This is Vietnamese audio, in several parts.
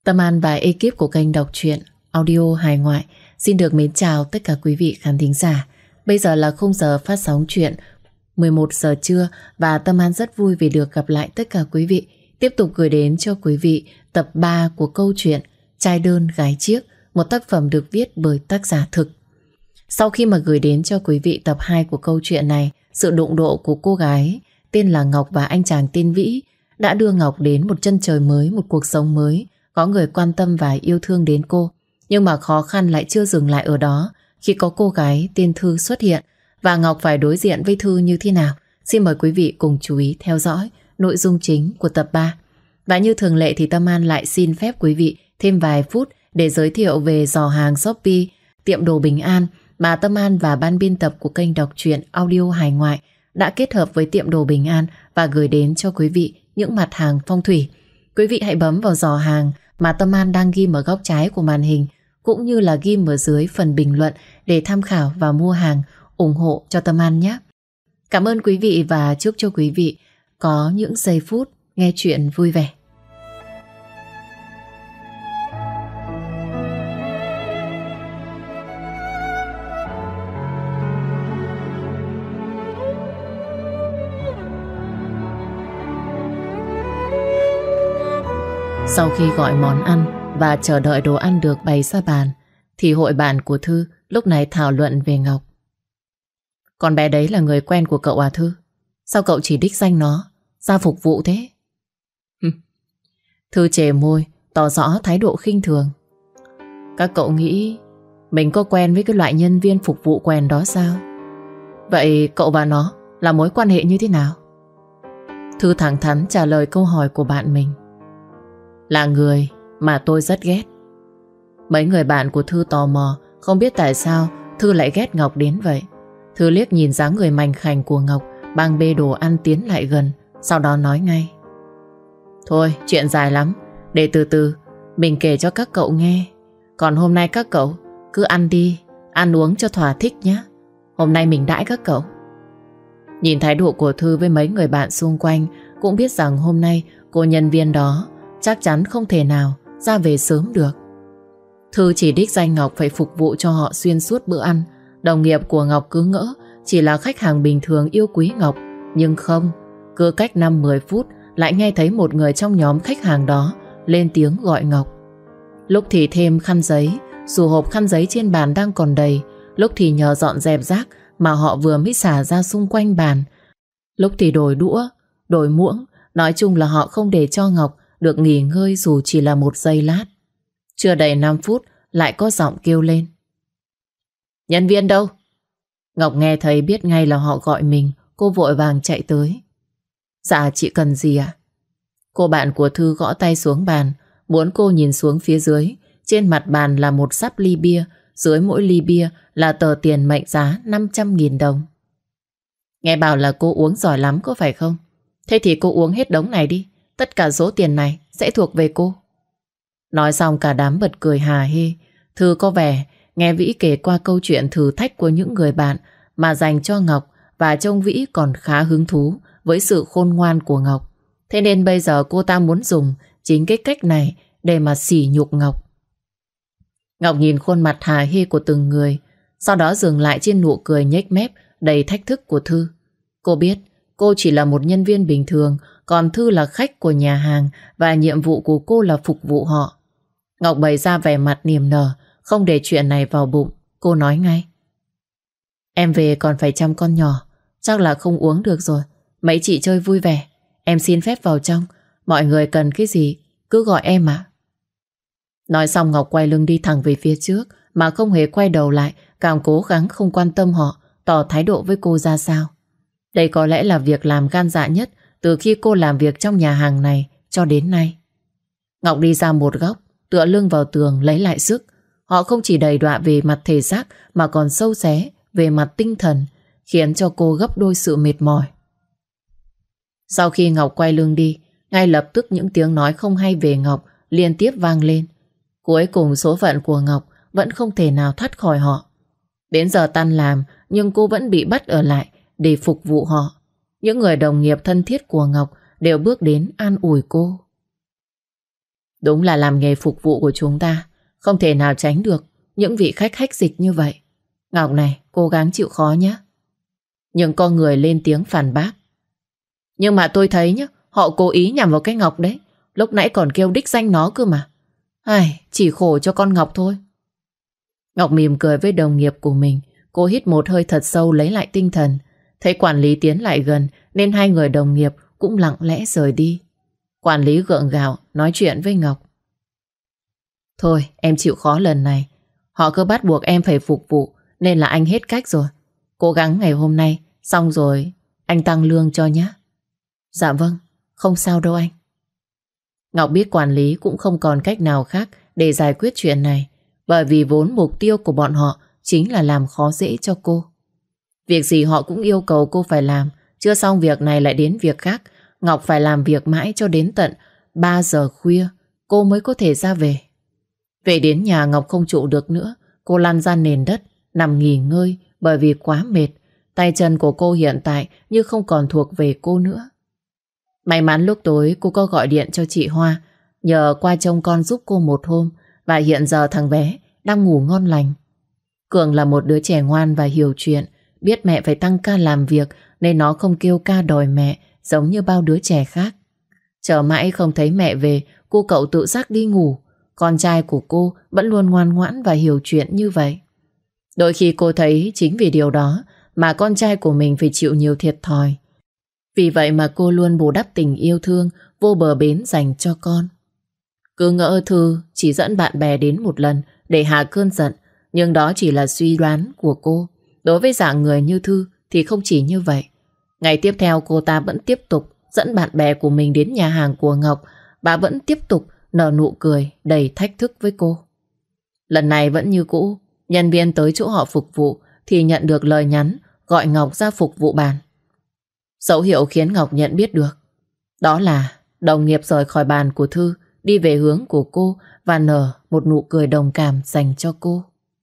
Tâm An và ekip của kênh đọc truyện audio hài ngoại xin được mến chào tất cả quý vị khán thính giả. Bây giờ là khung giờ phát sóng truyện 11 giờ trưa và Tâm An rất vui vì được gặp lại tất cả quý vị. Tiếp tục gửi đến cho quý vị tập 3 của câu chuyện Trai đơn gái chiếc, một tác phẩm được viết bởi tác giả Thực. Sau khi mà gửi đến cho quý vị tập 2 của câu chuyện này, sự đụng độ của cô gái tên là Ngọc và anh chàng tên Vĩ đã đưa Ngọc đến một chân trời mới, một cuộc sống mới. Có người quan tâm và yêu thương đến cô. Nhưng mà khó khăn lại chưa dừng lại ở đó khi có cô gái tên Thư xuất hiện. Và Ngọc phải đối diện với Thư như thế nào? Xin mời quý vị cùng chú ý theo dõi nội dung chính của tập 3. Và như thường lệ thì Tâm An lại xin phép quý vị thêm vài phút để giới thiệu về giỏ hàng Shopee, tiệm đồ Bình An mà Tâm An và ban biên tập của kênh đọc truyện audio hài ngoại đã kết hợp với tiệm đồ Bình An và gửi đến cho quý vị những mặt hàng phong thủy. Quý vị hãy bấm vào giỏ hàng mà Tâm An đang ghim ở góc trái của màn hình, cũng như là ghim ở dưới phần bình luận để tham khảo và mua hàng, ủng hộ cho Tâm An nhé. Cảm ơn quý vị và chúc cho quý vị có những giây phút nghe chuyện vui vẻ. Sau khi gọi món ăn và chờ đợi đồ ăn được bày ra bàn, thì hội bạn của Thư lúc này thảo luận về Ngọc. Con bé đấy là người quen của cậu à Thư? Sao cậu chỉ đích danh nó ra phục vụ thế? Thư chề môi, tỏ rõ thái độ khinh thường. Các cậu nghĩ mình có quen với cái loại nhân viên phục vụ quèn đó sao? Vậy cậu và nó là mối quan hệ như thế nào? Thư thẳng thắn trả lời câu hỏi của bạn mình. Là người mà tôi rất ghét. Mấy người bạn của Thư tò mò, không biết tại sao Thư lại ghét Ngọc đến vậy. Thư liếc nhìn dáng người mảnh khảnh của Ngọc, băng bê đồ ăn tiến lại gần, sau đó nói ngay. Thôi, chuyện dài lắm, để từ từ mình kể cho các cậu nghe. Còn hôm nay các cậu cứ ăn đi, ăn uống cho thỏa thích nhé. Hôm nay mình đãi các cậu. Nhìn thái độ của Thư với mấy người bạn xung quanh, cũng biết rằng hôm nay cô nhân viên đó chắc chắn không thể nào ra về sớm được. Thư chỉ đích danh Ngọc phải phục vụ cho họ xuyên suốt bữa ăn. Đồng nghiệp của Ngọc cứ ngỡ chỉ là khách hàng bình thường yêu quý Ngọc. Nhưng không, cứ cách 5-10 phút lại nghe thấy một người trong nhóm khách hàng đó lên tiếng gọi Ngọc. Lúc thì thêm khăn giấy, dù hộp khăn giấy trên bàn đang còn đầy. Lúc thì nhờ dọn dẹp rác mà họ vừa mới xả ra xung quanh bàn. Lúc thì đổi đũa, đổi muỗng. Nói chung là họ không để cho Ngọc được nghỉ ngơi dù chỉ là 1 giây lát. Chưa đầy 5 phút lại có giọng kêu lên. Nhân viên đâu? Ngọc nghe thấy biết ngay là họ gọi mình. Cô vội vàng chạy tới. Dạ chị cần gì ạ? Cô bạn của Thư gõ tay xuống bàn, muốn cô nhìn xuống phía dưới. Trên mặt bàn là một sắp ly bia. Dưới mỗi ly bia là tờ tiền mệnh giá 500.000 đồng. Nghe bảo là cô uống giỏi lắm có phải không? Thế thì cô uống hết đống này đi. Tất cả số tiền này sẽ thuộc về cô. Nói xong cả đám bật cười hà hê. Thư có vẻ nghe Vĩ kể qua câu chuyện thử thách của những người bạn mà dành cho Ngọc, và trông Vĩ còn khá hứng thú với sự khôn ngoan của Ngọc. Thế nên bây giờ cô ta muốn dùng chính cái cách này để mà sỉ nhục Ngọc. Ngọc nhìn khuôn mặt hà hê của từng người, sau đó dừng lại trên nụ cười nhếch mép đầy thách thức của Thư. Cô biết cô chỉ là một nhân viên bình thường, còn Thư là khách của nhà hàng và nhiệm vụ của cô là phục vụ họ. Ngọc bày ra vẻ mặt niềm nở, không để chuyện này vào bụng. Cô nói ngay. Em về còn phải chăm con nhỏ, chắc là không uống được rồi. Mấy chị chơi vui vẻ, em xin phép vào trong. Mọi người cần cái gì cứ gọi em ạ. Nói xong Ngọc quay lưng đi thẳng về phía trước mà không hề quay đầu lại, càng cố gắng không quan tâm họ tỏ thái độ với cô ra sao. Đây có lẽ là việc làm gan dạ nhất từ khi cô làm việc trong nhà hàng này cho đến nay. Ngọc đi ra một góc, tựa lưng vào tường lấy lại sức. Họ không chỉ đầy đọa về mặt thể xác mà còn sâu xé về mặt tinh thần, khiến cho cô gấp đôi sự mệt mỏi. Sau khi Ngọc quay lưng đi, ngay lập tức những tiếng nói không hay về Ngọc liên tiếp vang lên. Cuối cùng số phận của Ngọc vẫn không thể nào thoát khỏi họ. Đến giờ tan làm nhưng cô vẫn bị bắt ở lại để phục vụ họ. Những người đồng nghiệp thân thiết của Ngọc đều bước đến an ủi cô. Đúng là làm nghề phục vụ của chúng ta không thể nào tránh được những vị khách hách dịch như vậy. Ngọc này, cố gắng chịu khó nhé. Nhưng có người lên tiếng phản bác. Nhưng mà tôi thấy nhá, họ cố ý nhằm vào cái Ngọc đấy. Lúc nãy còn kêu đích danh nó cơ mà. Ai, chỉ khổ cho con Ngọc thôi. Ngọc mỉm cười với đồng nghiệp của mình. Cô hít một hơi thật sâu lấy lại tinh thần. Thấy quản lý tiến lại gần nên hai người đồng nghiệp cũng lặng lẽ rời đi. Quản lý gượng gạo nói chuyện với Ngọc. Thôi em chịu khó lần này. Họ cứ bắt buộc em phải phục vụ nên là anh hết cách rồi. Cố gắng ngày hôm nay xong rồi anh tăng lương cho nhé. Dạ vâng, không sao đâu anh. Ngọc biết quản lý cũng không còn cách nào khác để giải quyết chuyện này, bởi vì vốn mục tiêu của bọn họ chính là làm khó dễ cho cô. Việc gì họ cũng yêu cầu cô phải làm, chưa xong việc này lại đến việc khác. Ngọc phải làm việc mãi cho đến tận 3 giờ khuya cô mới có thể ra về. Về đến nhà Ngọc không trụ được nữa. Cô lăn ra nền đất nằm nghỉ ngơi bởi vì quá mệt. Tay chân của cô hiện tại như không còn thuộc về cô nữa. May mắn lúc tối cô có gọi điện cho chị Hoa nhờ qua trông con giúp cô một hôm, và hiện giờ thằng bé đang ngủ ngon lành. Cường là một đứa trẻ ngoan và hiểu chuyện, biết mẹ phải tăng ca làm việc nên nó không kêu ca đòi mẹ giống như bao đứa trẻ khác. Chờ mãi không thấy mẹ về, cô cậu tự giác đi ngủ. Con trai của cô vẫn luôn ngoan ngoãn và hiểu chuyện như vậy. Đôi khi cô thấy chính vì điều đó mà con trai của mình phải chịu nhiều thiệt thòi. Vì vậy mà cô luôn bù đắp tình yêu thương vô bờ bến dành cho con. Cứ ngỡ Thư chỉ dẫn bạn bè đến một lần để hạ cơn giận, nhưng đó chỉ là suy đoán của cô. Đối với dạng người như Thư thì không chỉ như vậy. Ngày tiếp theo cô ta vẫn tiếp tục dẫn bạn bè của mình đến nhà hàng của Ngọc. Bà vẫn tiếp tục nở nụ cười đầy thách thức với cô. Lần này vẫn như cũ, nhân viên tới chỗ họ phục vụ thì nhận được lời nhắn gọi Ngọc ra phục vụ bàn. Dấu hiệu khiến Ngọc nhận biết được đó là đồng nghiệp rời khỏi bàn của Thư, đi về hướng của cô và nở một nụ cười đồng cảm dành cho cô.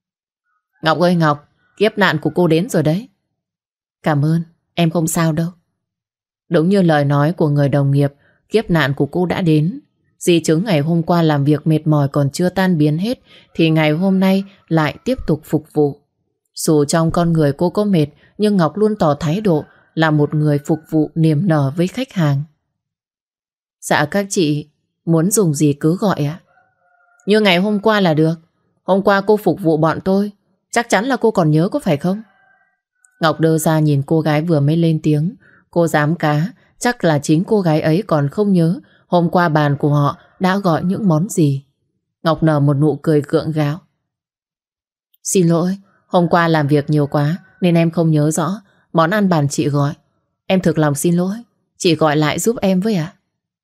Ngọc ơi Ngọc, kiếp nạn của cô đến rồi đấy. Cảm ơn, em không sao đâu. Đúng như lời nói của người đồng nghiệp, kiếp nạn của cô đã đến. Di chứng ngày hôm qua làm việc mệt mỏi còn chưa tan biến hết thì ngày hôm nay lại tiếp tục phục vụ. Dù trong con người cô có mệt, nhưng Ngọc luôn tỏ thái độ là một người phục vụ niềm nở với khách hàng. Dạ các chị muốn dùng gì cứ gọi ạ. Như ngày hôm qua là được. Hôm qua cô phục vụ bọn tôi, chắc chắn là cô còn nhớ có phải không? Ngọc đơ ra nhìn cô gái vừa mới lên tiếng. Cô dám cá chắc là chính cô gái ấy còn không nhớ hôm qua bàn của họ đã gọi những món gì. Ngọc nở một nụ cười gượng gạo. Xin lỗi, hôm qua làm việc nhiều quá nên em không nhớ rõ món ăn bàn chị gọi. Em thực lòng xin lỗi. Chị gọi lại giúp em với ạ.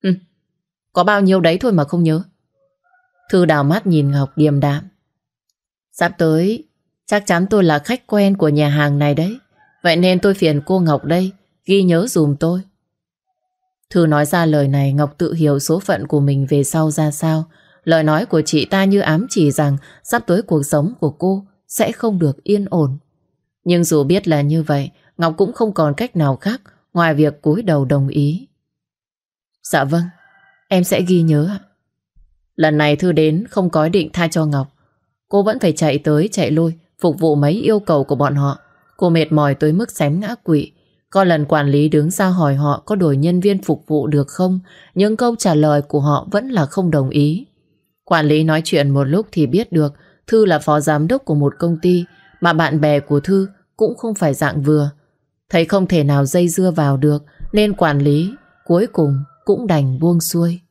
Có bao nhiêu đấy thôi mà không nhớ. Thư đào mắt nhìn Ngọc điềm đạm. Sắp tới chắc chắn tôi là khách quen của nhà hàng này đấy. Vậy nên tôi phiền cô Ngọc đây ghi nhớ dùm tôi. Thư nói ra lời này, Ngọc tự hiểu số phận của mình về sau ra sao. Lời nói của chị ta như ám chỉ rằng sắp tới cuộc sống của cô sẽ không được yên ổn. Nhưng dù biết là như vậy, Ngọc cũng không còn cách nào khác ngoài việc cúi đầu đồng ý. Dạ vâng, em sẽ ghi nhớ ạ. Lần này Thư đến không có ý định tha cho Ngọc. Cô vẫn phải chạy tới chạy lui phục vụ mấy yêu cầu của bọn họ. Cô mệt mỏi tới mức xém ngã quỵ. Có lần quản lý đứng ra hỏi họ có đổi nhân viên phục vụ được không, nhưng câu trả lời của họ vẫn là không đồng ý. Quản lý nói chuyện một lúc thì biết được Thư là phó giám đốc của một công ty, mà bạn bè của Thư cũng không phải dạng vừa. Thấy không thể nào dây dưa vào được nên quản lý cuối cùng cũng đành buông xuôi.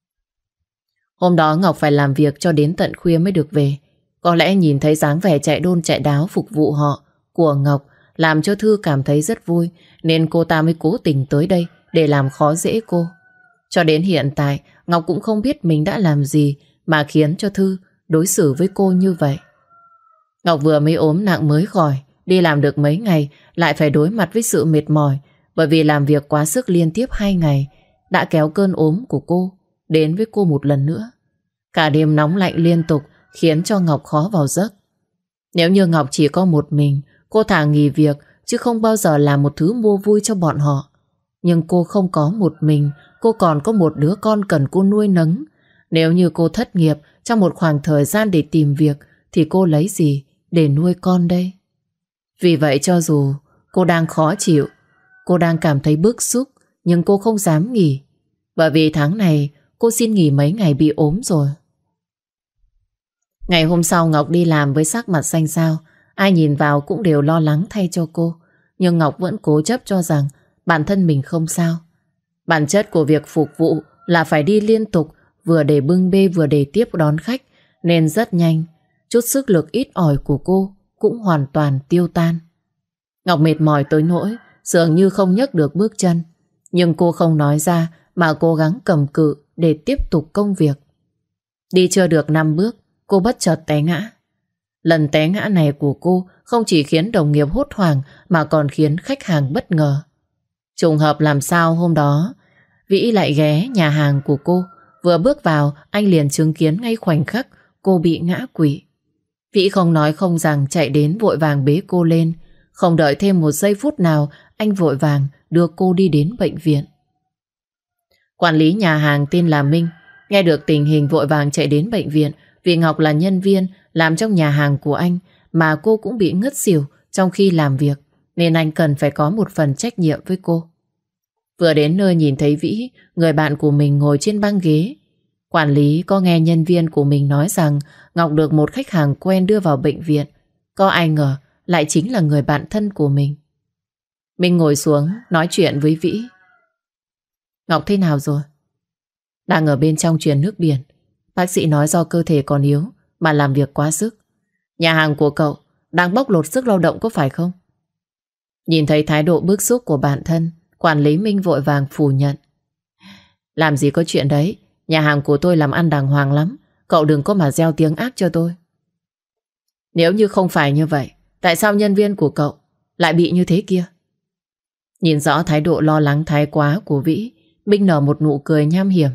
Hôm đó Ngọc phải làm việc cho đến tận khuya mới được về. Có lẽ nhìn thấy dáng vẻ chạy đôn chạy đáo phục vụ họ của Ngọc làm cho Thư cảm thấy rất vui, nên cô ta mới cố tình tới đây để làm khó dễ cô. Cho đến hiện tại Ngọc cũng không biết mình đã làm gì mà khiến cho Thư đối xử với cô như vậy. Ngọc vừa mới ốm nặng mới khỏi, đi làm được mấy ngày lại phải đối mặt với sự mệt mỏi, bởi vì làm việc quá sức liên tiếp 2 ngày đã kéo cơn ốm của cô đến với cô một lần nữa. Cả đêm nóng lạnh liên tục khiến cho Ngọc khó vào giấc. Nếu như Ngọc chỉ có một mình, cô thà nghỉ việc chứ không bao giờ làm một thứ mua vui cho bọn họ. Nhưng cô không có một mình, cô còn có một đứa con cần cô nuôi nấng. Nếu như cô thất nghiệp trong một khoảng thời gian để tìm việc thì cô lấy gì để nuôi con đây? Vì vậy cho dù cô đang khó chịu, cô đang cảm thấy bức xúc, nhưng cô không dám nghỉ. Bởi vì tháng này cô xin nghỉ mấy ngày bị ốm rồi. Ngày hôm sau Ngọc đi làm với sắc mặt xanh xao. Ai nhìn vào cũng đều lo lắng thay cho cô. Nhưng Ngọc vẫn cố chấp cho rằng bản thân mình không sao. Bản chất của việc phục vụ là phải đi liên tục, vừa để bưng bê vừa để tiếp đón khách, nên rất nhanh chút sức lực ít ỏi của cô cũng hoàn toàn tiêu tan. Ngọc mệt mỏi tới nỗi dường như không nhấc được bước chân. Nhưng cô không nói ra mà cố gắng cầm cự để tiếp tục công việc. Đi chưa được 5 bước, cô bất chợt té ngã. Lần té ngã này của cô không chỉ khiến đồng nghiệp hốt hoảng mà còn khiến khách hàng bất ngờ. Trùng hợp làm sao hôm đó Vĩ lại ghé nhà hàng của cô. Vừa bước vào, anh liền chứng kiến ngay khoảnh khắc cô bị ngã quỵ. Vĩ không nói không rằng chạy đến vội vàng bế cô lên. Không đợi thêm một giây phút nào, anh vội vàng đưa cô đi đến bệnh viện. Quản lý nhà hàng tên là Minh, nghe được tình hình vội vàng chạy đến bệnh viện. Vì Ngọc là nhân viên làm trong nhà hàng của anh mà cô cũng bị ngất xỉu trong khi làm việc, nên anh cần phải có một phần trách nhiệm với cô. Vừa đến nơi nhìn thấy Vĩ, người bạn của mình ngồi trên băng ghế. Quản lý có nghe nhân viên của mình nói rằng Ngọc được một khách hàng quen đưa vào bệnh viện. Có ai ngờ lại chính là người bạn thân của mình. Mình ngồi xuống nói chuyện với Vĩ. Ngọc thế nào rồi? Đang ở bên trong truyền nước biển. Bác sĩ nói do cơ thể còn yếu mà làm việc quá sức. Nhà hàng của cậu đang bóc lột sức lao động có phải không? Nhìn thấy thái độ bức xúc của bản thân, quản lý Minh vội vàng phủ nhận. Làm gì có chuyện đấy. Nhà hàng của tôi làm ăn đàng hoàng lắm. Cậu đừng có mà gieo tiếng ác cho tôi. Nếu như không phải như vậy, tại sao nhân viên của cậu lại bị như thế kia? Nhìn rõ thái độ lo lắng thái quá của Vĩ, Minh nở một nụ cười nham hiểm.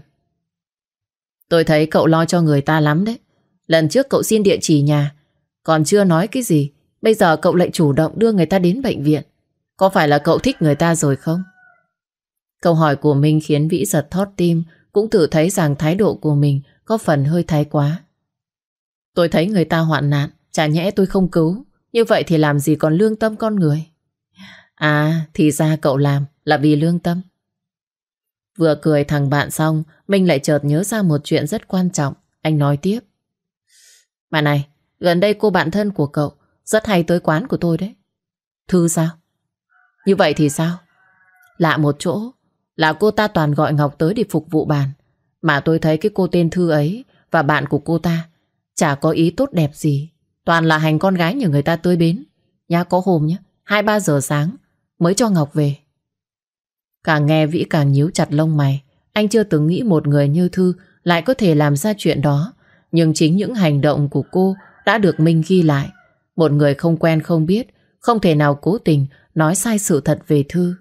Tôi thấy cậu lo cho người ta lắm đấy. Lần trước cậu xin địa chỉ nhà, còn chưa nói cái gì, bây giờ cậu lại chủ động đưa người ta đến bệnh viện. Có phải là cậu thích người ta rồi không? Câu hỏi của Minh khiến Vĩ giật thót tim, cũng tự thấy rằng thái độ của mình có phần hơi thái quá. Tôi thấy người ta hoạn nạn, chả nhẽ tôi không cứu, như vậy thì làm gì còn lương tâm con người. À, thì ra cậu làm là vì lương tâm. Vừa cười thằng bạn xong, Minh lại chợt nhớ ra một chuyện rất quan trọng. Anh nói tiếp. Mà này, gần đây cô bạn thân của cậu rất hay tới quán của tôi đấy. Thư sao? Như vậy thì sao? Lạ một chỗ là cô ta toàn gọi Ngọc tới để phục vụ bàn. Mà tôi thấy cái cô tên Thư ấy và bạn của cô ta chả có ý tốt đẹp gì. Toàn là hành con gái nhờ người ta tới bến. Nhá, có hôm nhá, 2-3 giờ sáng mới cho Ngọc về. Càng nghe Vĩ càng nhíu chặt lông mày. Anh chưa từng nghĩ một người như Thư lại có thể làm ra chuyện đó. Nhưng chính những hành động của cô đã được Minh ghi lại. Một người không quen không biết, không thể nào cố tình nói sai sự thật về Thư.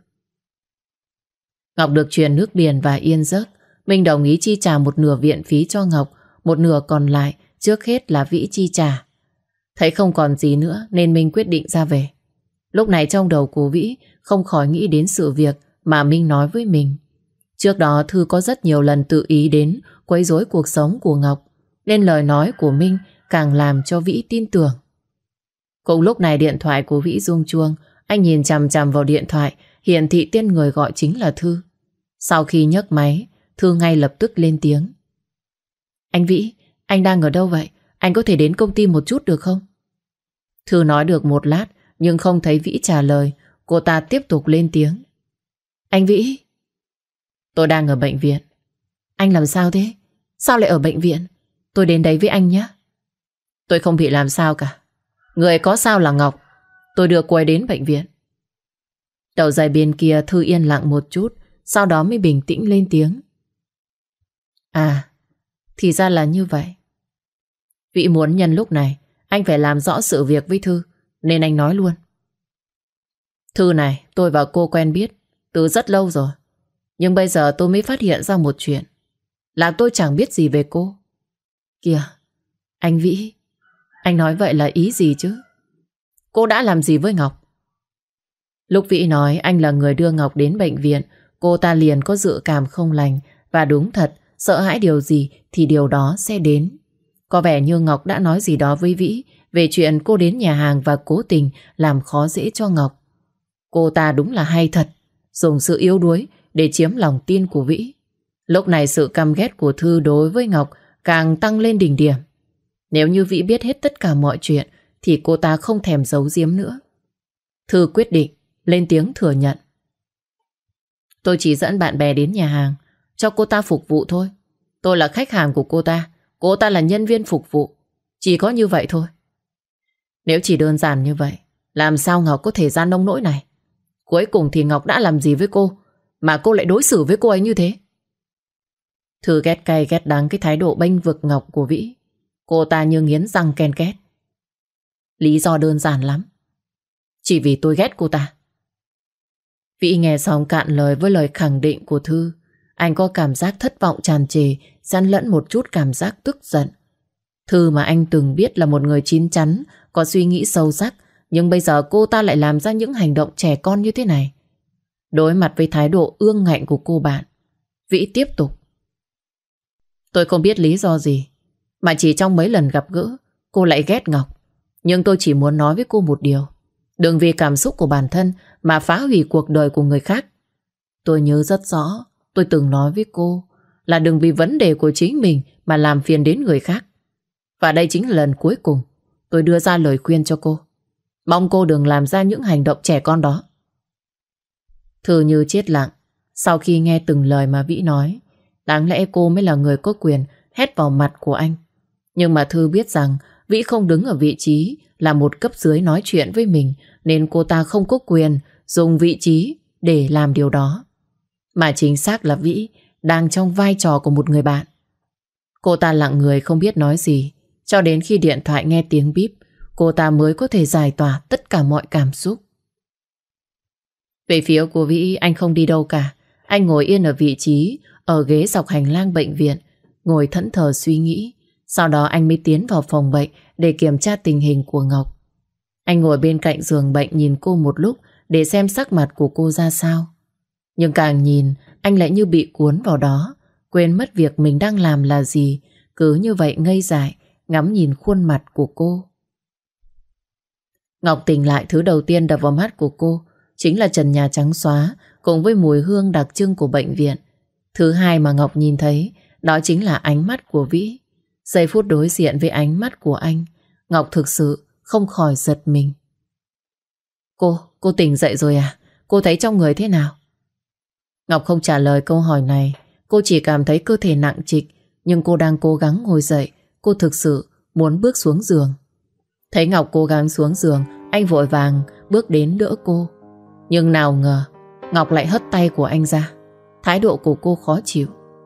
Ngọc được truyền nước biển và yên giấc. Minh đồng ý chi trả một nửa viện phí cho Ngọc, một nửa còn lại trước hết là Vĩ chi trả. Thấy không còn gì nữa nên Minh quyết định ra về. Lúc này trong đầu của Vĩ không khỏi nghĩ đến sự việc mà Minh nói với mình. Trước đó Thư có rất nhiều lần tự ý đến quấy rối cuộc sống của Ngọc, nên lời nói của Minh càng làm cho Vĩ tin tưởng. Cùng lúc này điện thoại của Vĩ rung chuông. Anh nhìn chằm chằm vào điện thoại, hiển thị tên người gọi chính là Thư. Sau khi nhấc máy, Thư ngay lập tức lên tiếng. Anh Vĩ, anh đang ở đâu vậy? Anh có thể đến công ty một chút được không? Thư nói được một lát nhưng không thấy Vĩ trả lời. Cô ta tiếp tục lên tiếng. Anh Vĩ, tôi đang ở bệnh viện. Anh làm sao thế? Sao lại ở bệnh viện? Tôi đến đấy với anh nhé. Tôi không bị làm sao cả. Người có sao là Ngọc. Tôi đưa cô ấy đến bệnh viện. Đầu dây bên kia Thư yên lặng một chút, sau đó mới bình tĩnh lên tiếng. À, thì ra là như vậy. Vĩ muốn nhân lúc này anh phải làm rõ sự việc với Thư, nên anh nói luôn. Thư này, tôi và cô quen biết từ rất lâu rồi. Nhưng bây giờ tôi mới phát hiện ra một chuyện, là tôi chẳng biết gì về cô. Kìa, anh Vĩ, anh nói vậy là ý gì chứ? Cô đã làm gì với Ngọc? Lúc Vĩ nói anh là người đưa Ngọc đến bệnh viện, cô ta liền có dự cảm không lành. Và đúng thật, sợ hãi điều gì thì điều đó sẽ đến. Có vẻ như Ngọc đã nói gì đó với Vĩ về chuyện cô đến nhà hàng và cố tình làm khó dễ cho Ngọc. Cô ta đúng là hay thật, dùng sự yếu đuối để chiếm lòng tin của Vĩ. Lúc này sự căm ghét của Thư đối với Ngọc càng tăng lên đỉnh điểm. Nếu như Vĩ biết hết tất cả mọi chuyện thì cô ta không thèm giấu giếm nữa. Thư quyết định lên tiếng thừa nhận. Tôi chỉ dẫn bạn bè đến nhà hàng cho cô ta phục vụ thôi. Tôi là khách hàng của cô ta là nhân viên phục vụ. Chỉ có như vậy thôi. Nếu chỉ đơn giản như vậy, làm sao Ngọc có thể ra nông nỗi này? Cuối cùng thì Ngọc đã làm gì với cô mà cô lại đối xử với cô ấy như thế? Thư ghét cay ghét đắng cái thái độ bênh vực Ngọc của Vĩ. Cô ta như nghiến răng ken két. Lý do đơn giản lắm. Chỉ vì tôi ghét cô ta. Vĩ nghe xong cạn lời với lời khẳng định của Thư. Anh có cảm giác thất vọng tràn trề, xen lẫn một chút cảm giác tức giận. Thư mà anh từng biết là một người chín chắn, có suy nghĩ sâu sắc, nhưng bây giờ cô ta lại làm ra những hành động trẻ con như thế này. Đối mặt với thái độ ương ngạnh của cô bạn, Vĩ tiếp tục. Tôi không biết lý do gì mà chỉ trong mấy lần gặp gỡ cô lại ghét Ngọc. Nhưng tôi chỉ muốn nói với cô một điều. Đừng vì cảm xúc của bản thân mà phá hủy cuộc đời của người khác. Tôi nhớ rất rõ, tôi từng nói với cô là đừng vì vấn đề của chính mình mà làm phiền đến người khác. Và đây chính là lần cuối cùng tôi đưa ra lời khuyên cho cô. Mong cô đừng làm ra những hành động trẻ con đó. Thư như chết lặng sau khi nghe từng lời mà Vĩ nói. Đáng lẽ cô mới là người có quyền hét vào mặt của anh. Nhưng mà Thư biết rằng Vĩ không đứng ở vị trí là một cấp dưới nói chuyện với mình, nên cô ta không có quyền dùng vị trí để làm điều đó. Mà chính xác là Vĩ đang trong vai trò của một người bạn. Cô ta lặng người không biết nói gì, cho đến khi điện thoại nghe tiếng bíp, cô ta mới có thể giải tỏa tất cả mọi cảm xúc. Về phía của Vĩ, anh không đi đâu cả. Anh ngồi yên ở vị trí ở ghế dọc hành lang bệnh viện, ngồi thẫn thờ suy nghĩ. Sau đó anh mới tiến vào phòng bệnh để kiểm tra tình hình của Ngọc. Anh ngồi bên cạnh giường bệnh nhìn cô một lúc để xem sắc mặt của cô ra sao. Nhưng càng nhìn, anh lại như bị cuốn vào đó, quên mất việc mình đang làm là gì, cứ như vậy ngây dại, ngắm nhìn khuôn mặt của cô. Ngọc tỉnh lại, thứ đầu tiên đập vào mắt của cô chính là trần nhà trắng xóa cùng với mùi hương đặc trưng của bệnh viện. Thứ hai mà Ngọc nhìn thấy đó chính là ánh mắt của Vĩ. Giây phút đối diện với ánh mắt của anh, Ngọc thực sự không khỏi giật mình. Cô tỉnh dậy rồi à? Cô thấy trong người thế nào? Ngọc không trả lời câu hỏi này. Cô chỉ cảm thấy cơ thể nặng trịch, nhưng cô đang cố gắng ngồi dậy. Cô thực sự muốn bước xuống giường. Thấy Ngọc cố gắng xuống giường, anh vội vàng bước đến đỡ cô. Nhưng nào ngờ Ngọc lại hất tay của anh ra. Thái độ của cô khó chịu.